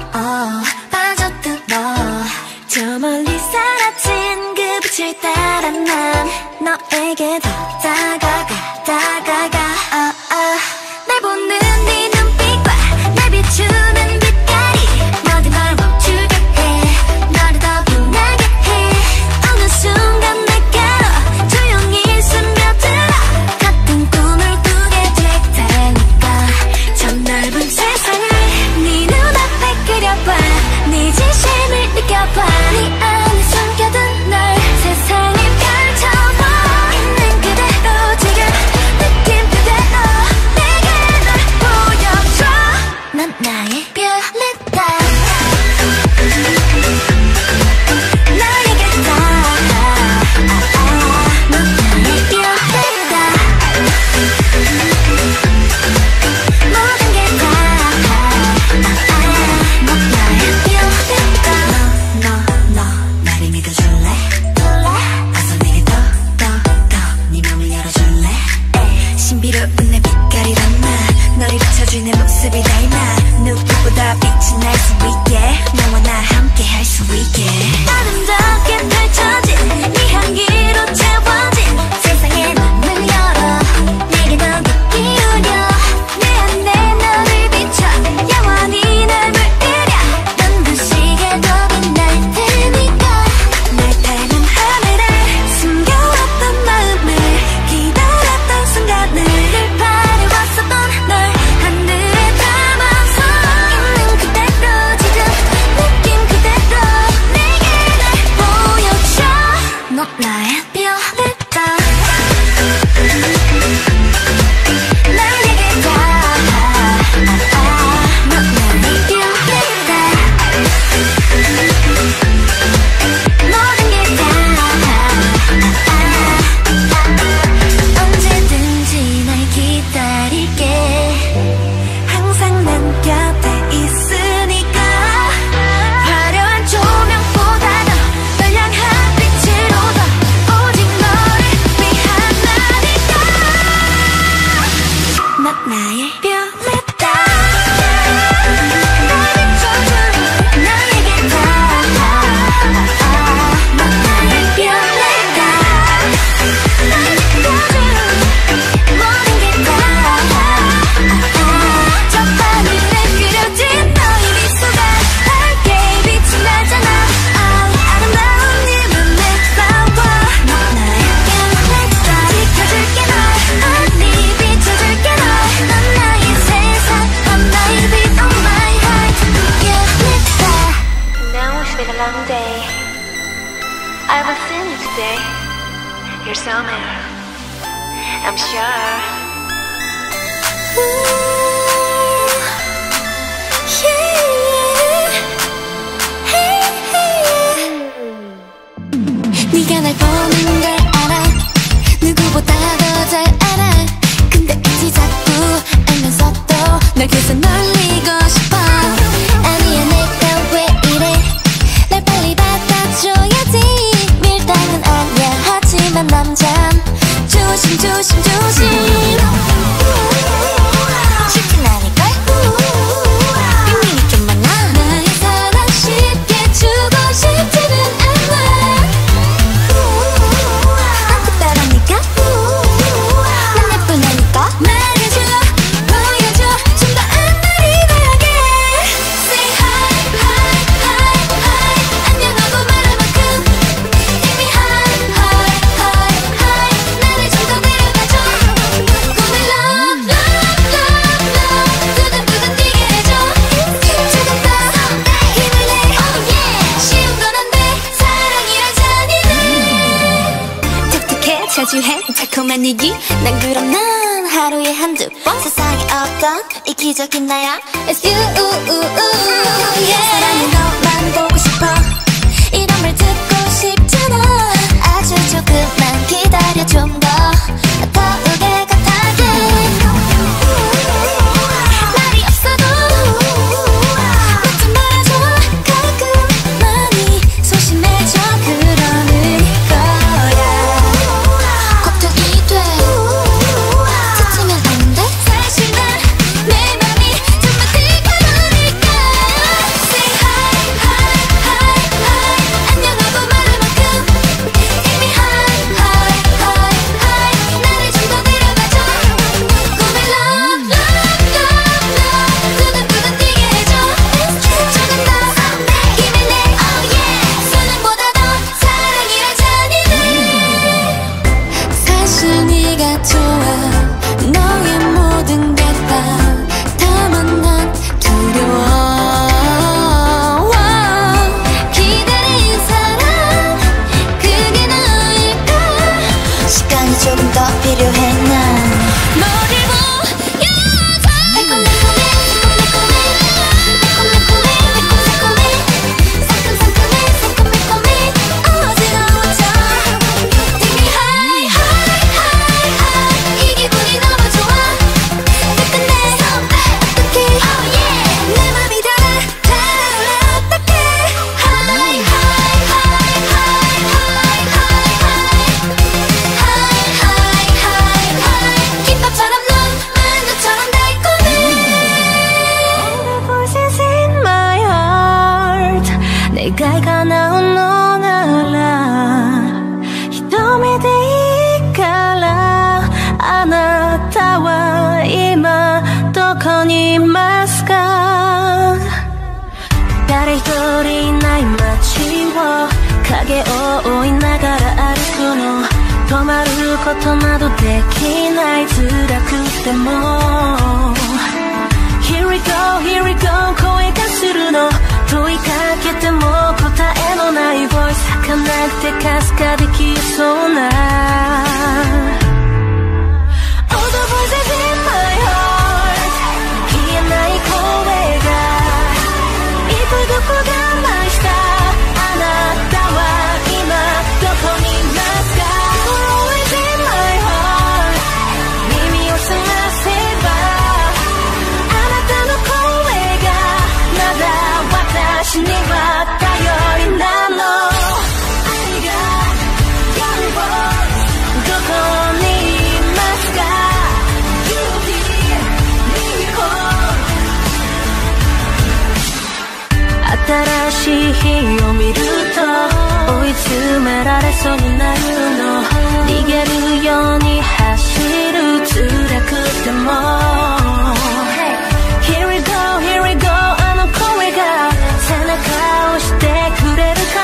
빠져들어 저 멀리 사라진 그 빛을 따라 난 너에게 더 다가가 날 보는 네 눈빛과 날 비추는 빛깔이 모든 걸 멈추게 해 너를 더 빛나게 해 어느 순간 내게로 조용히 스며들어 같은 꿈을 꾸게 될 테니까 저 넓은 세상을 네 눈앞에 그려봐 네 진심을 느껴봐 네 안에 숨겨둔 널 세상에 펼쳐봐 있는 그대로 지금 느낌 그대로 내게 널 보여줘 넌 나의 뷰리다 너에게 다 넌 나의 뷰리다 모든 게 다 넌 나의 뷰리다 너 나를 믿어줄래 어서 내게 더 네 맘을 열어줄래 신비로운 내 빛깔이란 나 너를 비춰준 내 모습이 닮아 누구보다 빛이 날 수 있게 너와 나 함께 할 수 있게 아름답게 펼쳐진 네 향기로 채워진 세상에 문을 열어 내게 더 깊이 기울여 내 안에 너를 비춰 영원히 날 물들여 눈부시게 더 빛날 테니까 날 닮은 하늘에 숨겨왔던 마음을 기다렸던 순간을 바래왔었던 널 하늘에 담아서 I'm sure. 네가 날 보는 걸 알아. 누구보다 더 잘 알아. 근데 굳이 자꾸 알면서도 널 계속 놀리고 싶어. 아니야 내가 왜 이래. 날 빨리 받아줘야지. 밀당은 아니야 하지만 남잔 조심 조심 조심. 쉽진 않을걸. 빙빙이 좀 많아. 나의 사랑 쉽게 주고 싶지는 않아. 난 특별하니까. 난 예쁘다니까. 말해줘 보여줘 좀 더 안달이나게. Say hi hi hi hi. 안녕하고 말할 만큼 이미 hi hi hi hi. 나를 좀 더 데려가줘. 꿈을 love love love love. 두근두근 뛰게 해줘. 조금 더 힘을 내. Oh yeah. 쉬운 건 안 돼. 사랑이란 잔인해. 독특해 저주해 달콤한 얘기. 난 그럼 난 하루에 한두 번. 세상에 없던 이기적인 나야. It's you yeah. 사랑은 너만 보고 싶어. 이런 말 듣고 싶잖아. 아주 조금만 기다려. 좀 더 더욱에 gat하게. 말이 없어도 나 좀 말아줘. 가끔 많이 소심해져. 그러는 거야. 걱정이 돼. 지치면 안 돼. 사실 난 내 맘이 정말 뜨거우니까. Say hi hi hi hi. 안녕하고 말할 만큼 이미 hi hi hi hi. 나를 좀 더 데려가줘. 꿈을 love love love love. 두근두근 뛰게 해줘. 조금 더 힘을 내. Oh yeah. 수능보다 더 사랑이란 잔인해. 사실 네가 좋아. 너의 모든 게 다만 난 두려워. 기다린 사랑 그게 너일까. 시간이 조금 더 필요해. 난 너를 보여줘. 달콤달콤해 새콤달콤해. 매콤매콤해 매콤새콤해. 상큼상큼해 새콤매콤해. 어지러워져. Take me high high high high. 이 기분이 너무 좋아. 끝끝내 어떡해. Oh yeah. 내 맘이 달아올라. 어떡해. High high high high high high high high high. 김밥처럼 넌 만두처럼 달콤해. All the voices in my heart. 내가 가나온 넌 알아. 瞳でいいからあなたは今どこにいますか。誰一人いない街を影を追いながら歩くの。止まることなどできない。辛くても Here we go here we go 声がするの。問いかけても答えのないボイス。儚くてかすかできそうな All the voices in my heart 消えない声が幾度こ我慢した。あなたは今どこにいますか。 Always in my heart 耳を澄ませばあなたの声がまだ私には頼りなの。愛が Your voice どこにいますか。 Beauty miracle 新しい日を見ると追い詰められそうになるの。逃げるように走る辛くても Here we go here we go あの声が背中を押してくれるから。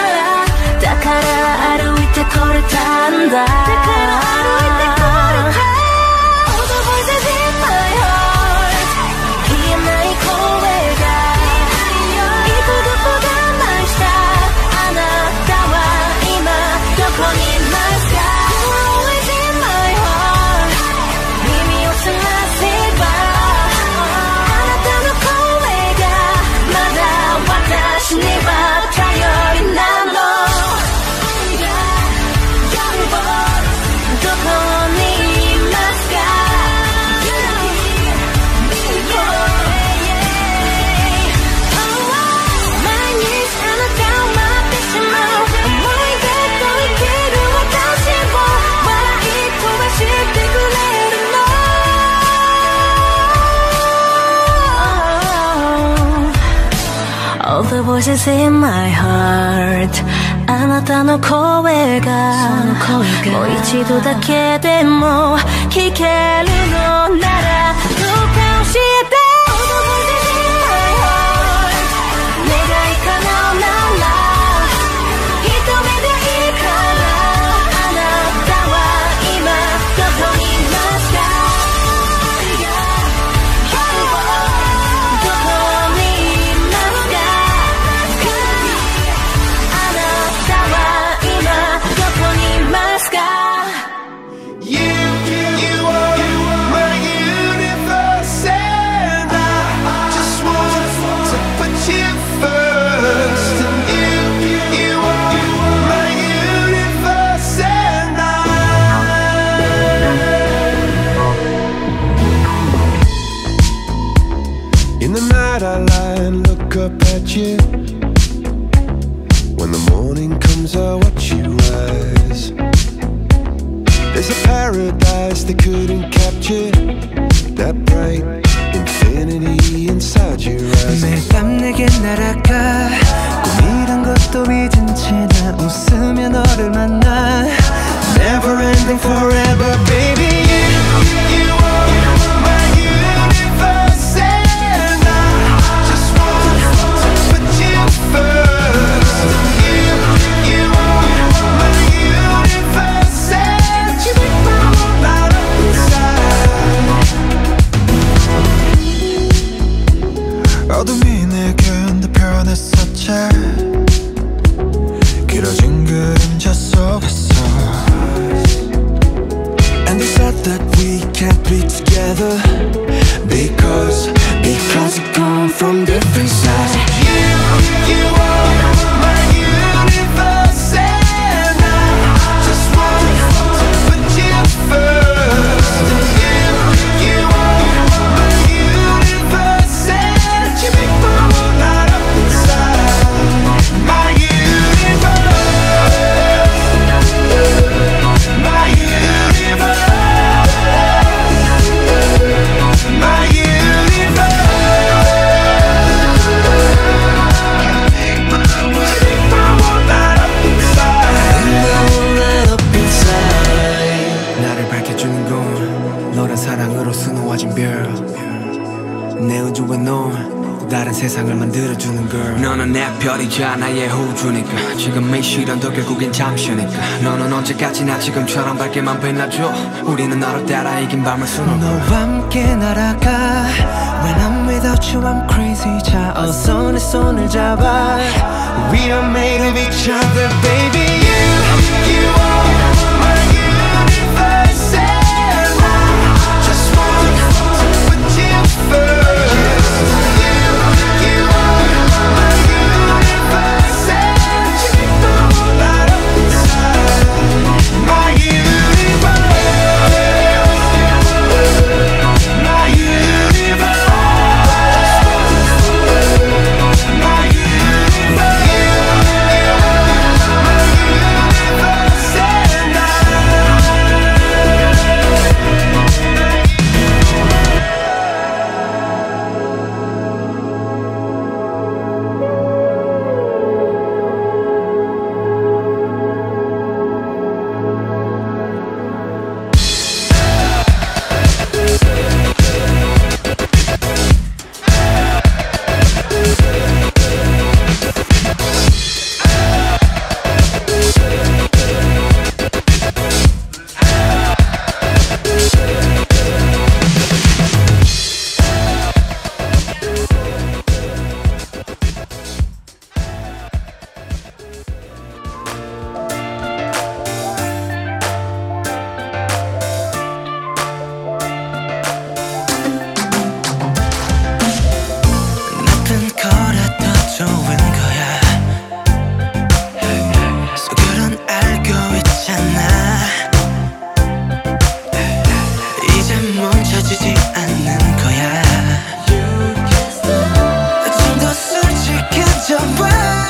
だから歩いてこれたんだ。だから歩いてこれた。 All the voices in my heart 消えない声が幾度こ我慢した。あなたは今どこにいますか。 Always in my heart All the voices in my heart あなたの声がもう一度だけでも聞けるのならどうか教えて All the voices in my heart 願い叶うなら一目でいいからあなたは今どこにいますか I lie and look up at you. When the morning comes, I watch you rise. There's a paradise they couldn't capture. That bright infinity inside your eyes. 매일 밤 내게 날아가 꿈이란 것도 잊은 채 나 웃으며 너를 만나 Never ending forever baby You are my universe and I just want to put you first You are my universe and you make my world light up inside 어둠이 내겐 더 변했었지 길어진 그림자 속에서 And they said that we can't be together Because we come from different sides You are my universe And I just want to put you first You are my universe And you make my world light up inside My universe My universe My universe Make my world light up inside 나를 밝혀주는 건 너란 사랑으로 수놓아진 별 내 우주에 넌 다른 세상을 만들어주는 걸 너는 내 별이자 나의 호주니까 지금의 시련도 결국엔 잠시니까 너는 언제까지나 지금처럼 밝게만 빛나줘 우리는 너를 따라 이긴 밤을 수놓아 너와 함께 날아가 When I'm without you I'm crazy 자 어서 내 손을 잡아 We are made of each other baby You are my universe And I just want to put you first You are my universe And you make the world light up inside My universe My universe My universe 나쁜 거라 더 좋은 거야 속으론 알고 있잖아 이제 멈춰지지 않는 거야 좀 더 솔직해져봐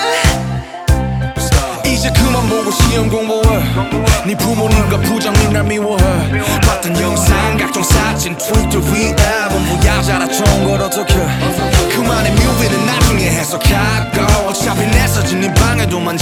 이제 그만 보고 시험 공부해 네 부모님과 부장님 날 미워해 봤던 영상 각종 사진 트위터 위에 전부 야자라 좋은 걸 어떡해 그만의 뮤비는 나중에 해석할까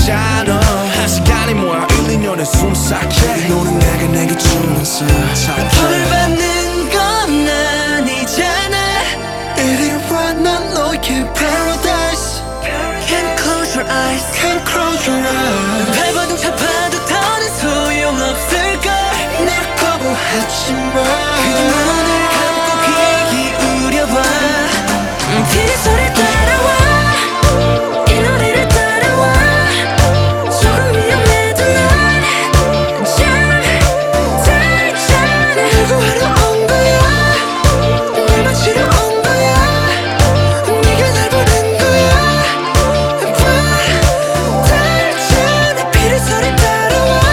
있잖아. 한 시간이 뭐야 1, 2년의 숨삭해. 이 노래 내게 주면서 벌 받는 건 아니잖아. 이리 와 난 너의 paradise. Can't close your eyes, can't close your eyes. 발버둥 잡아도 더는 소용없을걸. 날 거부하지마. 그냥 눈을 감고 귀 기울여봐. 피리 소리 따라와. 이 노래를 따라와. 조금 위험해도 난 잘잖아. 누구 하러 온 거야. 날 맞추러 온 거야. 네가 날 보낸 거야. 달잖아. 피리 소리 따라와.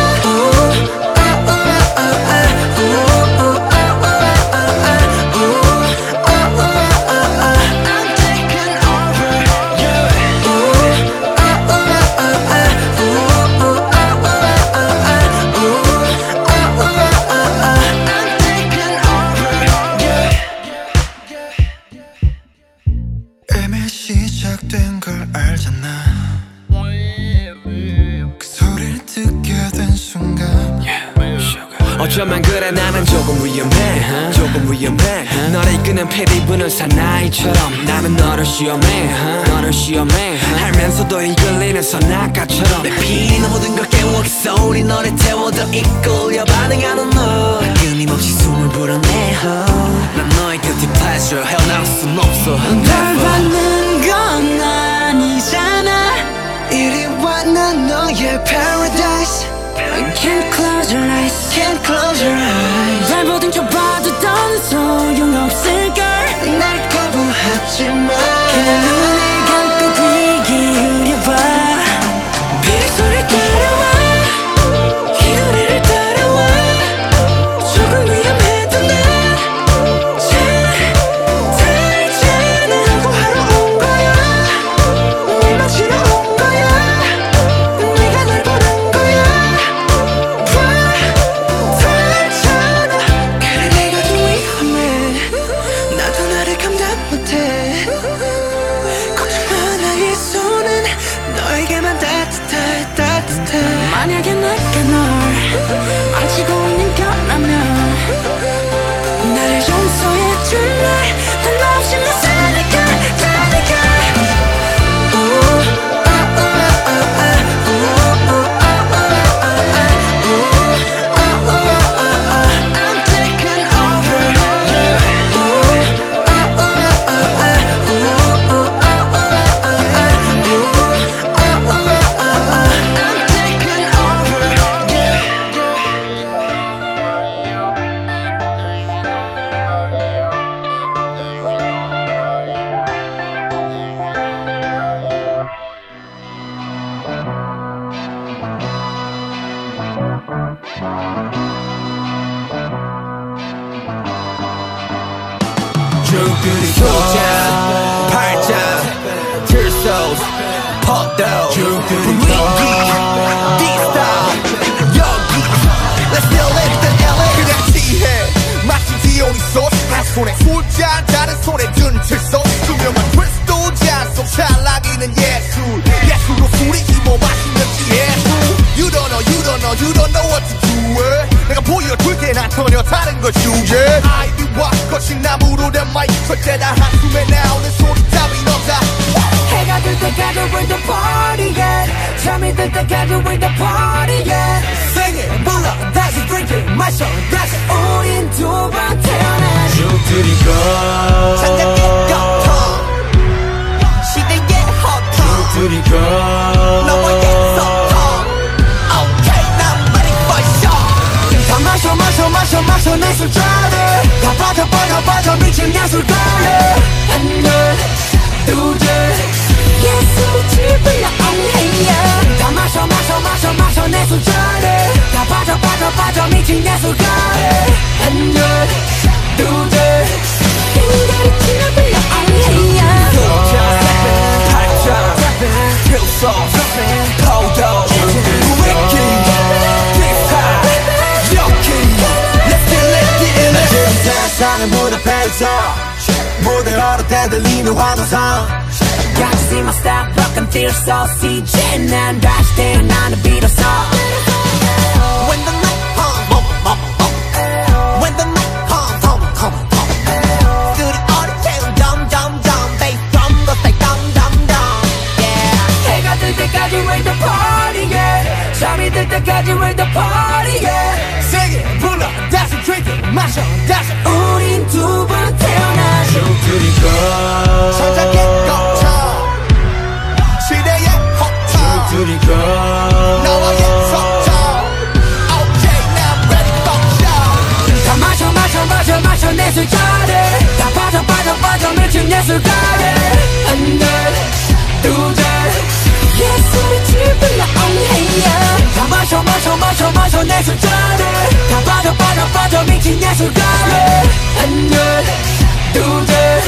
I'm taking over, yeah. I'm taking over, yeah. 이미 시작된 걸 알잖아. 그 소리를 듣게 된 순간 어쩌면 그래 나는 조금 위험해 조금 위험해 너를 이끄는 피리 부는 사나이처럼 나는 너를 시험해 알면서도 이끌리는 선악가처럼 내 피나 모든 걸 깨워 그 소리 너를 태워도 이끌려 반응하는 너 끊임없이 숨을 불어내 난 너의 guilty pleasure 헤어나올 순 없어 날 받는 건 아니잖아 이리 와 난 너의 paradise Can't close your eyes, can't close your eyes. 발버둥 쳐봐도 더는 소용없을걸. 날 거부하지마. 그냥 눈을 감고 귀 기울여봐. 피리 소리 따라와. 이 노래를 따라와. 조금 위험해도 난 잘잖아. 누구 하러 온 거야. 날 맞추러 온 거야. 네가 날 보낸 거야. 그래 내가 좀 위험해 나도 나를 감당 못해 걱정마 나의 손은 너에게만 따뜻해 만약에 내가 널 망치고 있는 거라면 나를 용서해줄래 난 너 없이 못 사니까 I'm taking over, yeah. I'm taking over, 죽들이 소자 팔자 tirsos 퍼도 분위기 디스타 여기 Let's still live the LA 그냥 취해 마치 디오니소스 한 손에 술잔 다른 손에 든 칠소 투명한 크리스탈 잔속 찰나기는 예술로 술이 입어 마시는 예술 You don't know what to do 내가 보여줄게 난 전혀 다른 걸 주제 아이비와 거친 나무로 된 마이크 절대 다 한숨에 나오는 소리 따윈 없다 해가 들 때까지 we're the party yeah 잠이 들 때까지 we're the party yeah Sing it 불러 다시 drink it 마셔 다시 우린 두 번 태어나 죽들이고 장작의 거통 시대의 허통 죽들이고 너머의 소통 Okay 난 ready for show 다 마셔 내 술잔에 다 빠져 미친 예술가에 하나 둘셋 예술이 집을 나옹해야 다 마셔 내 술잔에 다 빠져 미친 예술가에 하나 둘셋 인간이 집을 나옹해야 팔자 필소 포도 위키 딥타 여기 세상의 무대 앞에서 무대 얼어 대들리는 환호성 같이 see my style block and feel so CJ 난 다시 태어나는 비로소 When the night comes When the night comes 스튜디오를 채운 덤덤덤 Bass drum 더 stay 덤덤덤 Yeah 해가 뜰 때까지 we're the party yeah 잠이 들 때까지 we're the party yeah 세게 불러 다시 drink it 마셔 다시 우린 두 번 태어나죠 두드리고 천장에 꺾쳐 시대의 호터 두드리고 너와의 속터 Okay now I'm ready for show 다 마셔 마셔 마셔 마셔 내 술자리 다 빠져 빠져 빠져 미친 예술가리 하나 둘셋 예술의 집을 나옹해야 다 마셔 마셔 마셔 마셔 내 술자리 다 빠져 빠져 빠져 미친 예술가리 하나 둘셋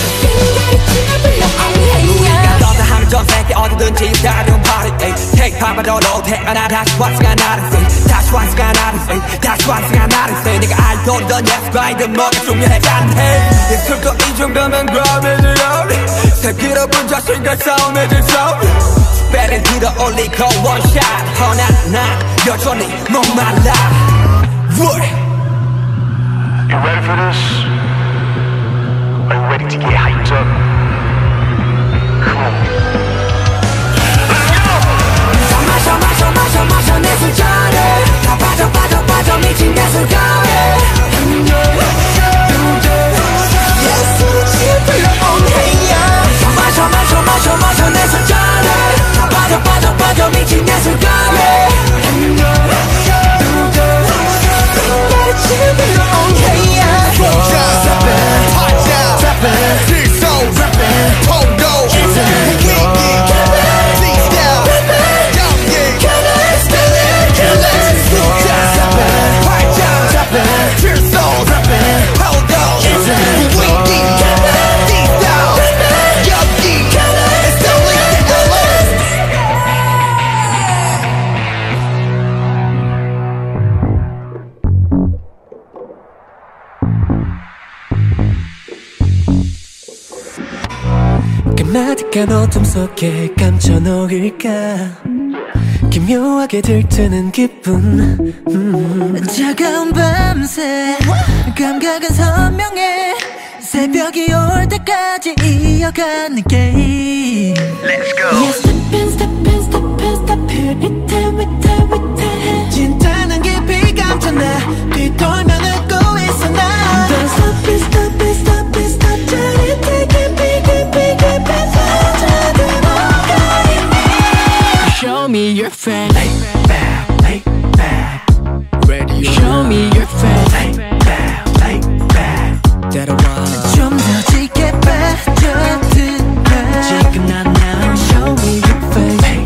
우리가 떠나 하루 전생에 어디든지 다른 party Take 파바로로 태어나 다시 왔으가 나를 say 다시 왔으가 나를 say 다시 왔으가 나를 say 내가 알던 넌 예술가이든 뭐가 중요하지 해 예술도 이 정도면 그러면 새끼로분 자신과 싸움해줄 싸움 배를 들어 올리고 원샷 허나 난 여전히 목말라 You ready for this? Are you ready to get hyped up? Come on. 다 마셔 마셔 마셔 마셔 내 술자리 다 빠져 빠져 빠져 미친 예술가리 예술의 집을 나옹해야 다 마셔 마셔 마셔 마셔 내 술자리 다 빠져 빠져 빠져 미친 예술가리 예술의 집을 나옹해야 까마득한 어둠 속에 감춰 녹일까 기묘하게 들뜨는 기분 차가운 밤새 감각은 선명해 새벽이 올 때까지 이어가는 게임 Let's go yeah, step in, step in, step in, step here 위태 진짜는 깊이 감춰나 뒤돌면 웃고 있어 나 Don't stop it, stop it, stop it, stop 짜릿해 깊이 Show me your face. Lay back. Ready. Show me your face. Lay back. 따라와. 좀 더 짙게 빠져들어. 지금 난 now. Show me your face.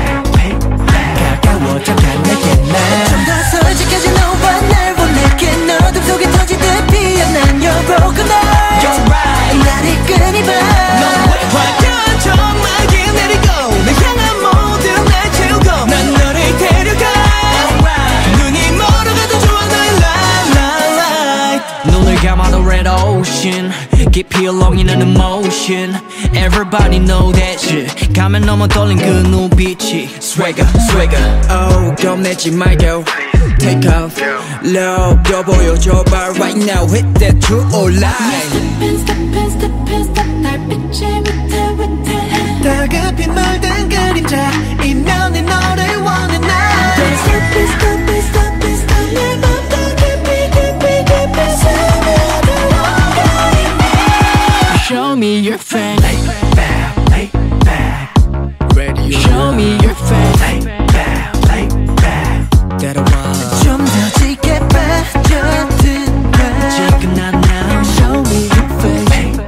가까워져 가 내게 나. 좀 더 솔직해진 너와 날 원할게. 어둠 속에 터지듯 피어난 your broken heart. You're right. 나를 끊이봐. 너의 화려한 정막이 내리고 내 향한 모든 날 채우고 난 너를 데려가 눈이 멀어가도 좋아 너의 light 눈을 감아도 red ocean 깊이 울렁이는 emotion Everybody know that shit 가면 넘어 떨린 그 눈빛이 swagger Oh 겁내지 말고 take off love 더 보여줘봐 right now hit that true or lie Step in 달빛의 위태 다급히 멀던 그림자 이면에 너를 원해 나 Don't stop it 내 맘도 깊이 스며들어가 Show me your face Lay back Ready Show me your face Lay back 따라와 좀 더 짙게 빠져들어 지금 난 now Show me your face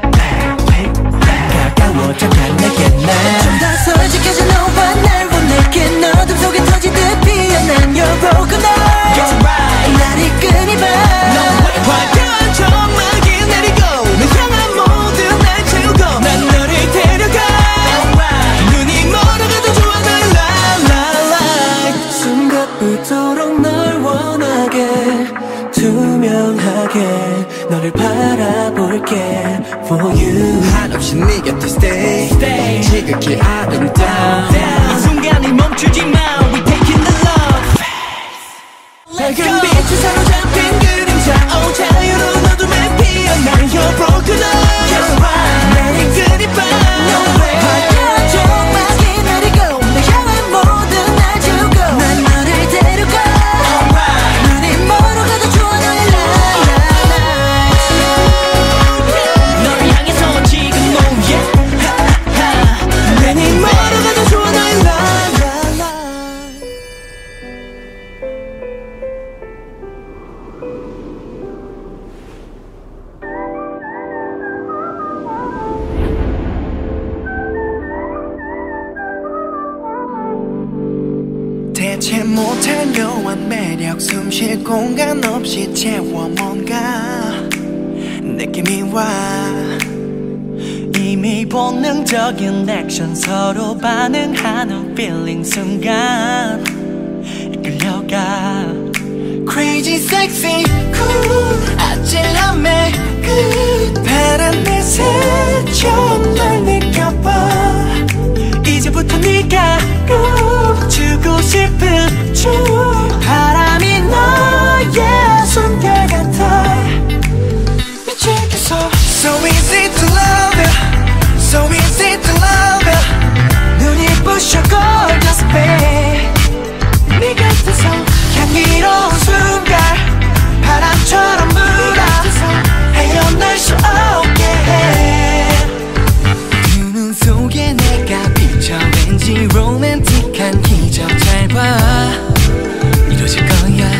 가까워져 가 내게 나 좀 더 솔직해진 너와 날 원할게 어둠 속에 터지듯 피어난 your broken heart You're right 나를 끊이봐 너의 화려한 정막이 내리고 내 향한 모든 날 채우고 난 너를 데려가 눈이 멀어가도 좋아 너의 light 순간부터록 널 원하게 투명하게 너를 바라볼게 For you 한없이 네 곁에 stay 지극히 아름다운 이 순간이 멈추지 마 We taking the love 밝은 빛에 사로잡힌 그림자 오 자유로운 어둠에 피어난 You're broken up You're right 나를 그리봐 No way 화려한 조막이 내리고 내 향한 모든 날 주고 난 너를 데려가 Alright 눈이 멀어가도 좋아 너의 light 너를 향해서 지금 oh yeah 눈이 멀어가도 좋아 너의 light 대체 못한 묘한 매력 숨쉴 공간 없이 채워 뭔가 느낌이 와 이미 본능적인 액션 서로 반응하는 feeling 순간 이끌려가 Crazy sexy cool 아찔함의 끝 바람에 스쳐 널 느껴봐 이제부터 네가 꼭 주고 싶은 주 바람이 너의 숨결 같아 미치겠어 So easy to love you So easy to love you 눈이 부셔 gorgeous babe 네 곁에서 향기로운 순간 바람처럼 불어 헤어날 수 없게 해 두 눈 속에 내가 비쳐 왠지 로맨틱한 기적 잘 봐 이루어질 거야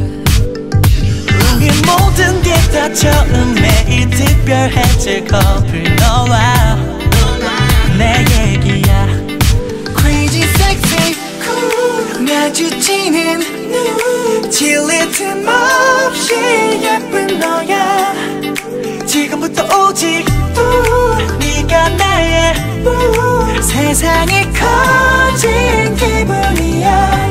우리 모든 게 다 처음에 이 특별해질 커플 너와 내 얘기야 Crazy sexy cool 마주치는 눈 질릴 틈 없이 예쁜 너야 지금부터 오직 네가 나의 세상이 커진 기분이야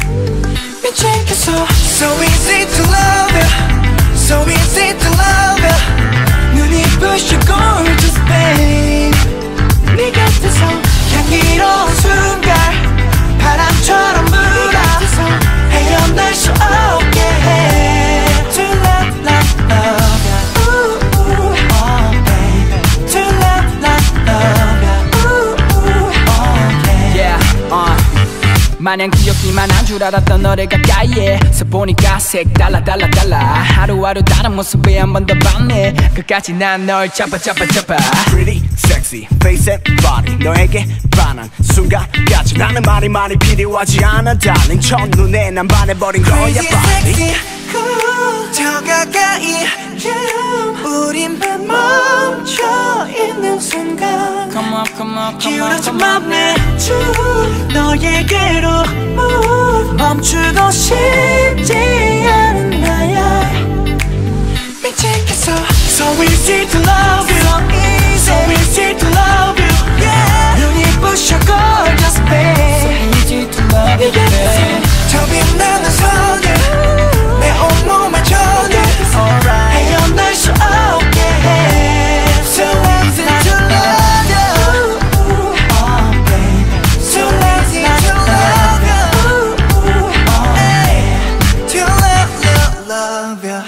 미치겠어 So easy to love you So easy to love you 눈이 부셔 gorgeous babe 네 곁에서 향기로운 순간 바람처럼 불어 헤어날 수 없게 해 To love, love, love ya ooh, ooh, oh baby To love, love, love ya ooh, ooh, oh yeah 마냥 귀엽기만 한 줄 알았던 너를 가까이에 서 보니까 색달라 하루하루 다른 모습에 한 번 더 봤네 끝까지 난 널 잡아 Pretty, sexy, face and body 너에게 반한 순간까지 나는 말이 많이 필요하지 않아 darling 첫눈에 난 반해버린 거야 Crazy, sexy, cool 더 가까이 우린만 멈춰있는 순간 기울어진 맘 내주 너에게로 멈추고 싶지 않은 나야 미치겠어 So easy to love you So easy to love you yeah. 눈이 부셔 gorgeous babe So easy to love you babe 저 빛나는 손을 내 온몸에 전해 헤어날 수 없게 해 So easy to love you oh baby So easy to love you To love you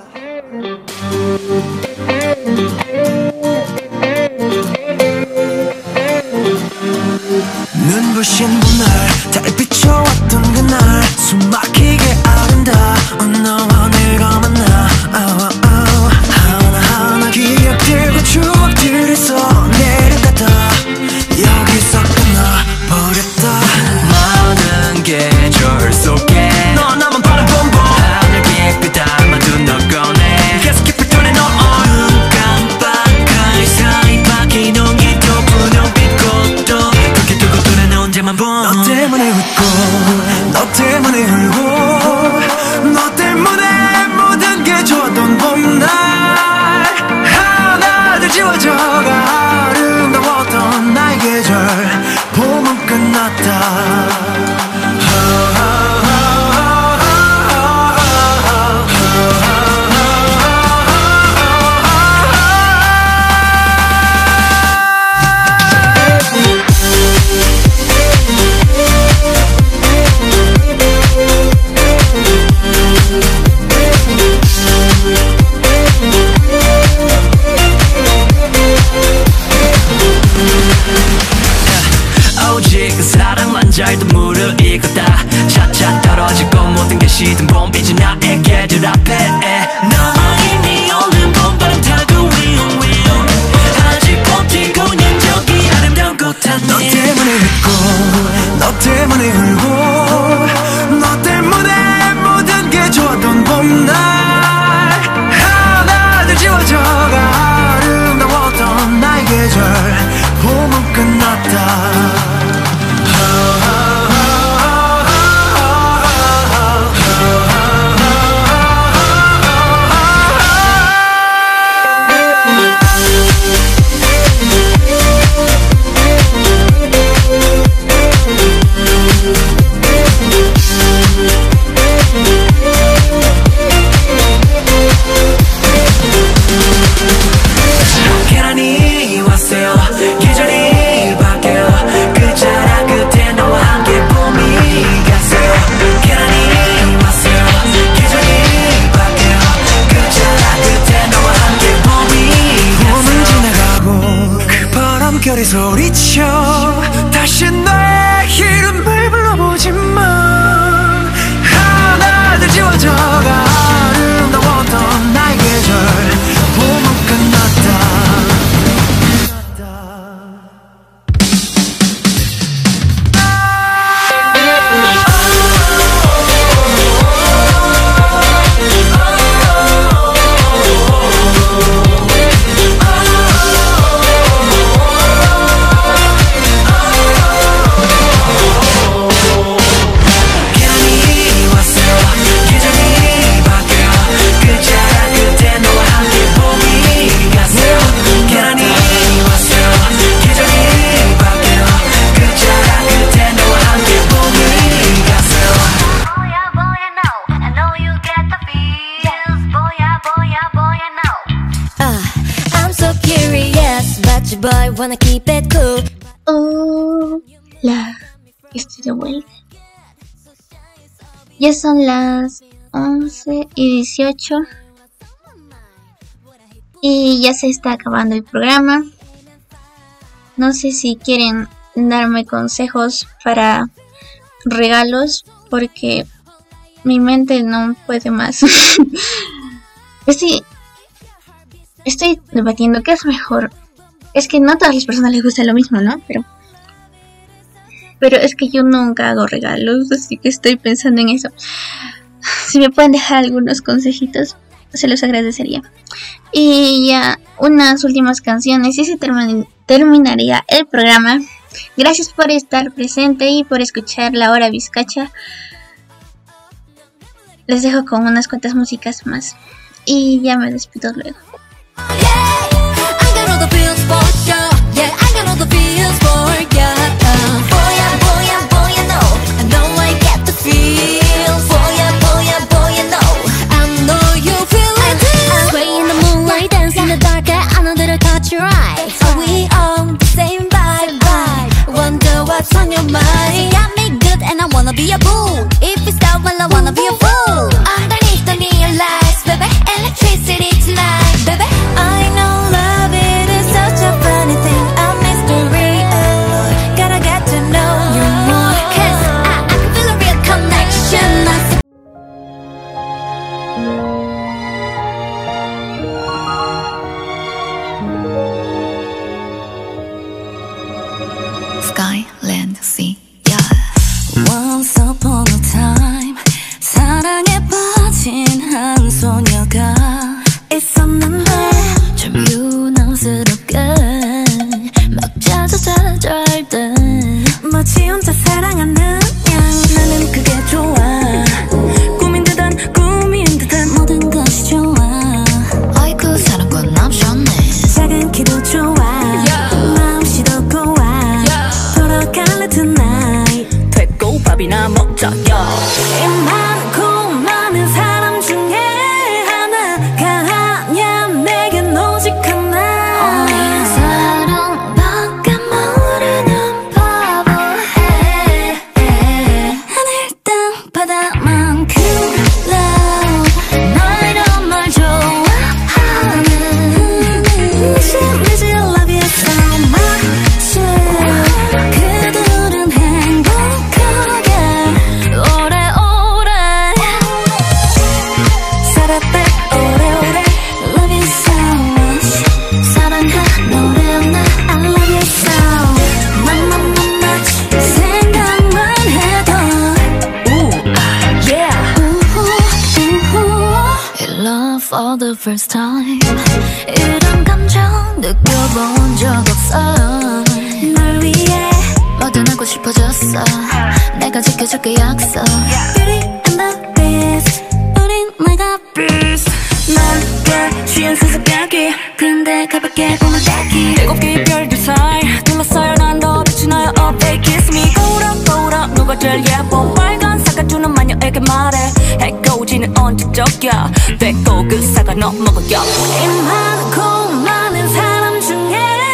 눈부신 봄날 달빛 비춰왔던 그날 숨막히게 아름다운 너와 내가 만나 하나하나 기억들과 추억들을 써내려가다 여기서 끝나버렸다 많은 계절 속에 너 나만 바라본 하늘 깊이 담아둔 너 꺼내 계속 깊이 뚫린 너 눈 깜빡 물결이 소리쳐 다시 너의 이름을 불러보지만 하나둘 지워져가 아름다웠던 나의 계절 봄은 끝났다. Boy, wanna keep it cool. Hola, estoy de vuelta. Ya son las 11:18 y ya se está acabando el programa. No sé si quieren darme consejos para regalos porque mi mente no puede más. Estoy debatiendo qué es mejor. Es que no a todas las personas les gusta lo mismo, ¿no? Pero es que yo nunca hago regalos, así que estoy pensando en eso. Si me pueden dejar algunos consejitos, se los agradecería. Y ya, unas últimas canciones y se terminaría el programa. Gracias por estar presente y por escuchar La Hora Vizcacha. Les dejo con unas cuantas músicas más. Y ya me despido luego. the feels for sure. Yeah, I got all the feels for ya. Boy, I know I get the feels. Boy, I know you feel it too. Sway in the moonlight, dance in the dark. I know that I caught your eye. Are we on the same vibe? Wonder what's on your mind. You got me good and I wanna be a fool. If we start, well, I wanna be a fool. Underneath the neon lights, baby, electricity tonight, baby. I know love is such a funny thing, a mystery. Oh, gotta get to know you more. 'Cause I can feel a real connection. Sky, land, sea, yeah. Once upon a time 사랑에 빠진 한 소녀가 있었는데 좀 유난스럽게 막 짜잘짤 때 마치 혼자 사랑하는 양 나는 그게 좋아 꿈인 듯한 꿈인 듯한 모든 것이 좋아 아이고 사랑꾼 남셨네 작은 키도 좋아 마음씨 더 고와 돌아갈래 tonight 됐고 밥이나 먹자 이 많고 많은 사람 중에 하나가 아냐 내겐 오직 하나 사랑밖에 모르는 바보 하늘 땅 바다만큼 love 널 정말 좋아하는 Miss you, I love you so much 그들은 행복하게 오래오래 살았대 오래오래 Love you so much 사랑한 노래나 I love you so much 생각만 해도 yeah In love for the first time 이런 감정 느껴본 적 없어 널 위해 뭐든 하고 싶어졌어 내가 지켜줄게 약속 Beauty and the Beast 우린 내가 Beast 넌 취한 수수께끼 근데 가볍게 보면 딱히 7개의 별들 사이 둘러싸여 난 더 빛이 나요 Oh they kiss me 거울아 누가 제일 예뻐 빨간 사과 주는 마녀에게 말해 해코지는 언제적이야 됐고 그 사과 너 먹어요 이 많고 많은 사람 중에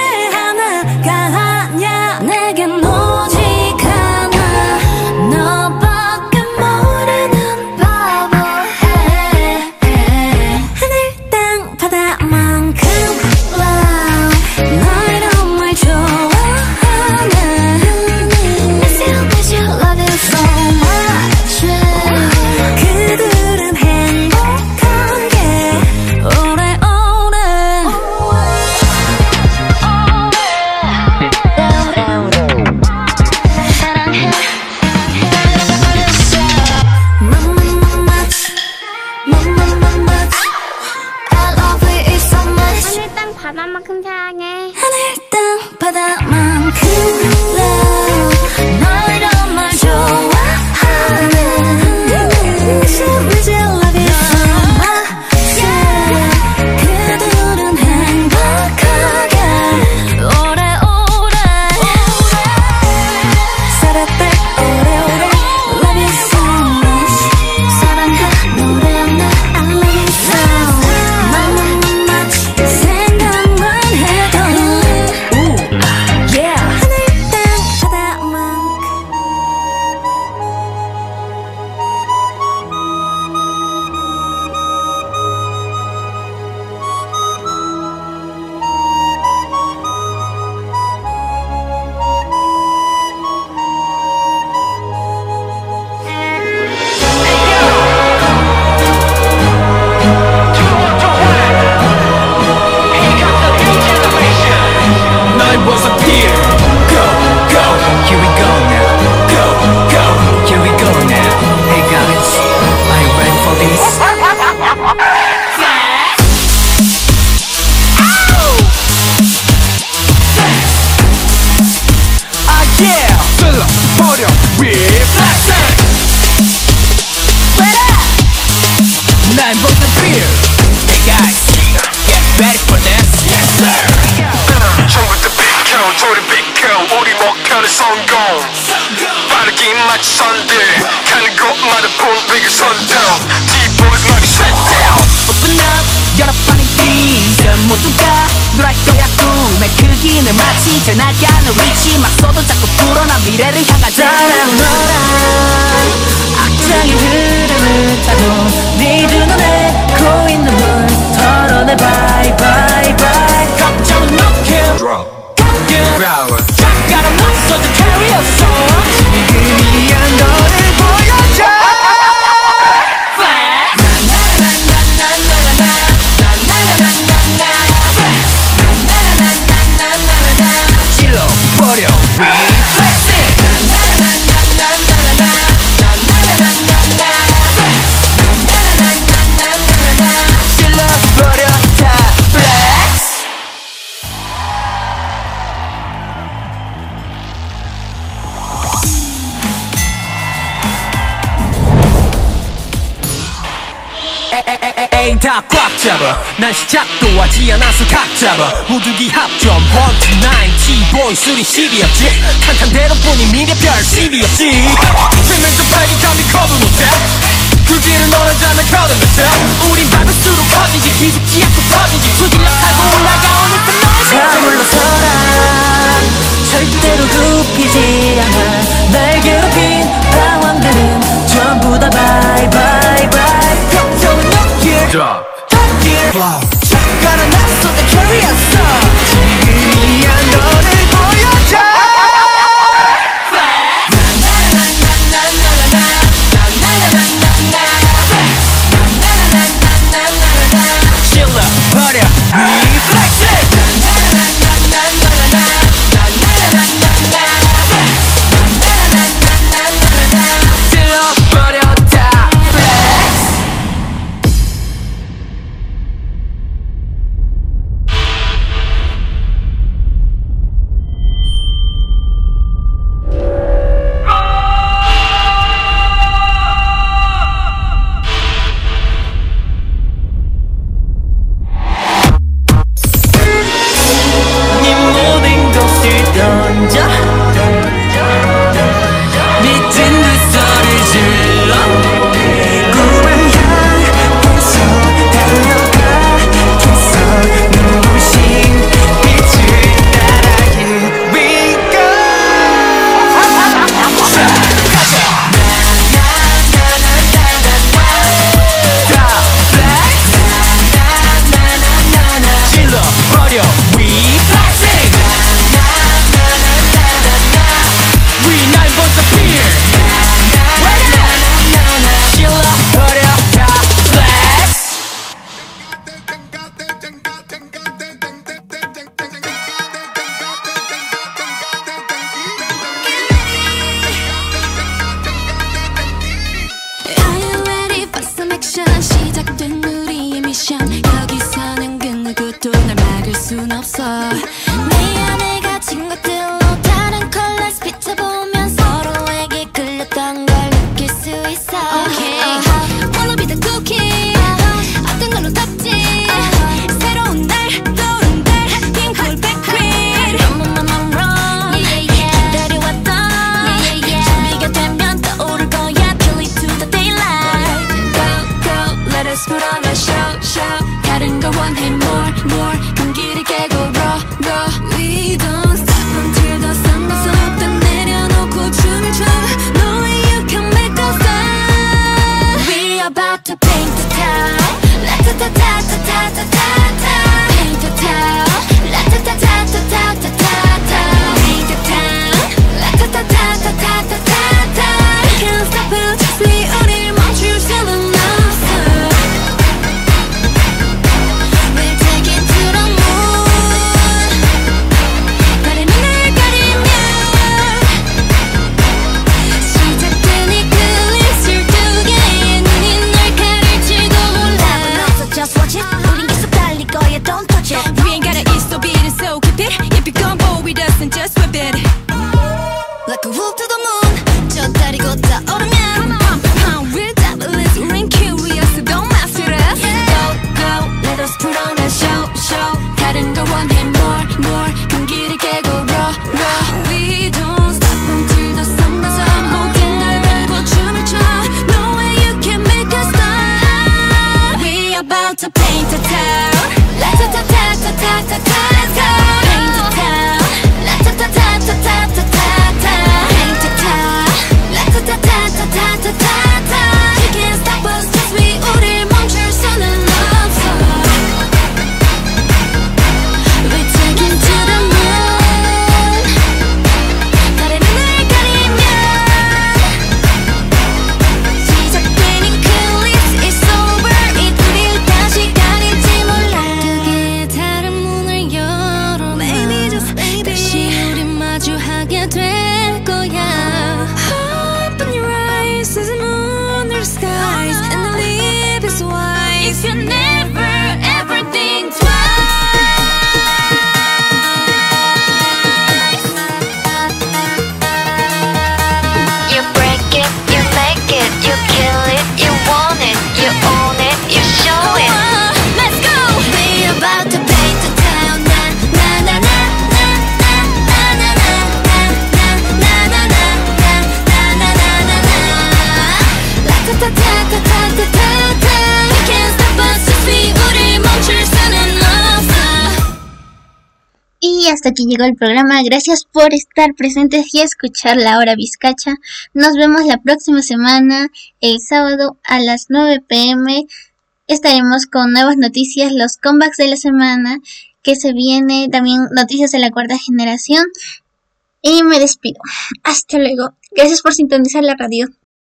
하나가 아냐 내겐 오직 하나 너밖에 모르는 바보 하늘 땅 바다만큼 love 널 정말 좋아 바다만큼 사랑해. 하늘 땅 바다만큼 love 너 이런 말 좋아하는 So much I love you so much yeah. 그들은 행복하게 오래오래 살았대 오래오래 Love you so much 사랑해 노래하네 I love you so much 생각만 해도 yeah. 하늘 땅 바다만큼 Night was a pier. Go, go, here we go now. Go, go, here we go now. Hey guys, are you ready for this? Ah yeah, 들러버려 reflection. Night was a pier. Hey guys, get ready for this? Yes sir. 처음부터 비켜 조리 비켜 우리 목표는 성공 빠르게 마치 선들 가는 곳마다 본비가 선정 T-boys mark shut down Open up, 여러분의 vision 모두가 놀랄 거야 꿈의 크기는 마치 잘 나가는 위치 막 쏟아 자꾸 불어난 미래를 향하자 너랑 악장의 흐름을 타고 네 두 눈에 고인 눈물 털어내 bye bye bye 걱정은 no kill Drop Power 작가랑 없어도 carry us on 지금이야 너를 보여줘 질러버려 reflexing 질러버려 다 flex 에이 다 꽉 잡아 난 시작도 하지 않아서 각 잡아 모두기 합점 1, 2, 9 T-boy 술이 실이 없지 탄탄대로 뿐이 미래 별 실이 없지 생명도 발기 감히 커버 못해 그 길은 너라자면 걸은 것에 우린 밟을수록 커지지 기죽지 않고 터지지 수질러 타고 올라가오는 그 너의 다 물러서라 절대로 굽히지 않아 날 괴롭힌 방황들은 전부 다 bye bye bye 걱정은 no gear Drop Flow 작가는 났어 다 carry us on 지금이야 너를 보여줘 질러버려 reflection 질러버려 다 flex 없어 내 안에 갇힌 것들로 다른 컬러스 비춰보면 서로에게 끌렸던 걸 느낄 수 있어 Wanna be the cookie 어떤 걸로 덮지 새로운 날 떠오른 달 핑크ול 백그린 I'm wrong 기다려왔던 준비가 되면 떠오를 거야 Till it to the daylight Go let us put on a show 다른 걸 원해 more 경기를 깨고 raw We don't stop until the sun goes up 또 내려놓고 춤을 춰 No way you can make us stop We about to paint the town La-ta-ta-ta-ta-ta-ta-ta Paint the town La-ta-ta-ta-ta-ta-ta-ta Paint the town La-ta-ta-ta-ta-ta-ta-ta Can't stop it just we 우릴 멈출 수는 없어 We'll take it to the moon 다른 눈을 가리면 시작된 이 클립스 12개의 눈이 널 가릴지도 몰라 답은 없어 just watch it 우린 계속 달릴 거야 don't touch it We ain't gotta eat so beat it so keep it If you gon' bowl with us then just whip it Like a wolf to the moon 저 달이 곧 떠오르면 We're devilish 우린 curious so don't mess with us Go let us put on a show 다른 걸 원해 more 경기를 깨고 raw We don't stop until the sun goes up 모든 걸 걸고 춤을 춰 No way you can make us stop We about to paint the town La-ta-ta-ta-ta-ta-ta-ta Paint the town La-ta-ta-ta-ta-ta-ta-ta Paint the town La-ta-ta-ta-ta-ta-ta-ta You can't stop us just we 우릴 멈출 수는 없어 We're taking to the moon 다른 눈을 가리면 시작된 이 클립스 It's over 이 우릴 다시 가릴지 몰라 두 개의 다른 문을 열어 Maybe just maybe 다시 우린 마주하게 될 거야 Open your eyes as the moon or skies And the leaf is wise If you never ever think twice You break it, you make it, you kill it, you want it, you own it, you show it. Let's go! We about to paint the town Na na na na na na na na na na na na na na na na La-ta-ta-ta-ta-ta-ta-ta You can't stop us just we 우릴 멈출 수는 없어 Y hasta aquí llegó el programa. Gracias por estar presentes y escuchar La Hora Vizcacha. Nos vemos la próxima semana, el sábado a las 9 p.m. Estaremos con nuevas noticias, los comebacks de la semana, que se viene también noticias de la cuarta generación. Y me despido. Hasta luego. Gracias por sintonizar la radio.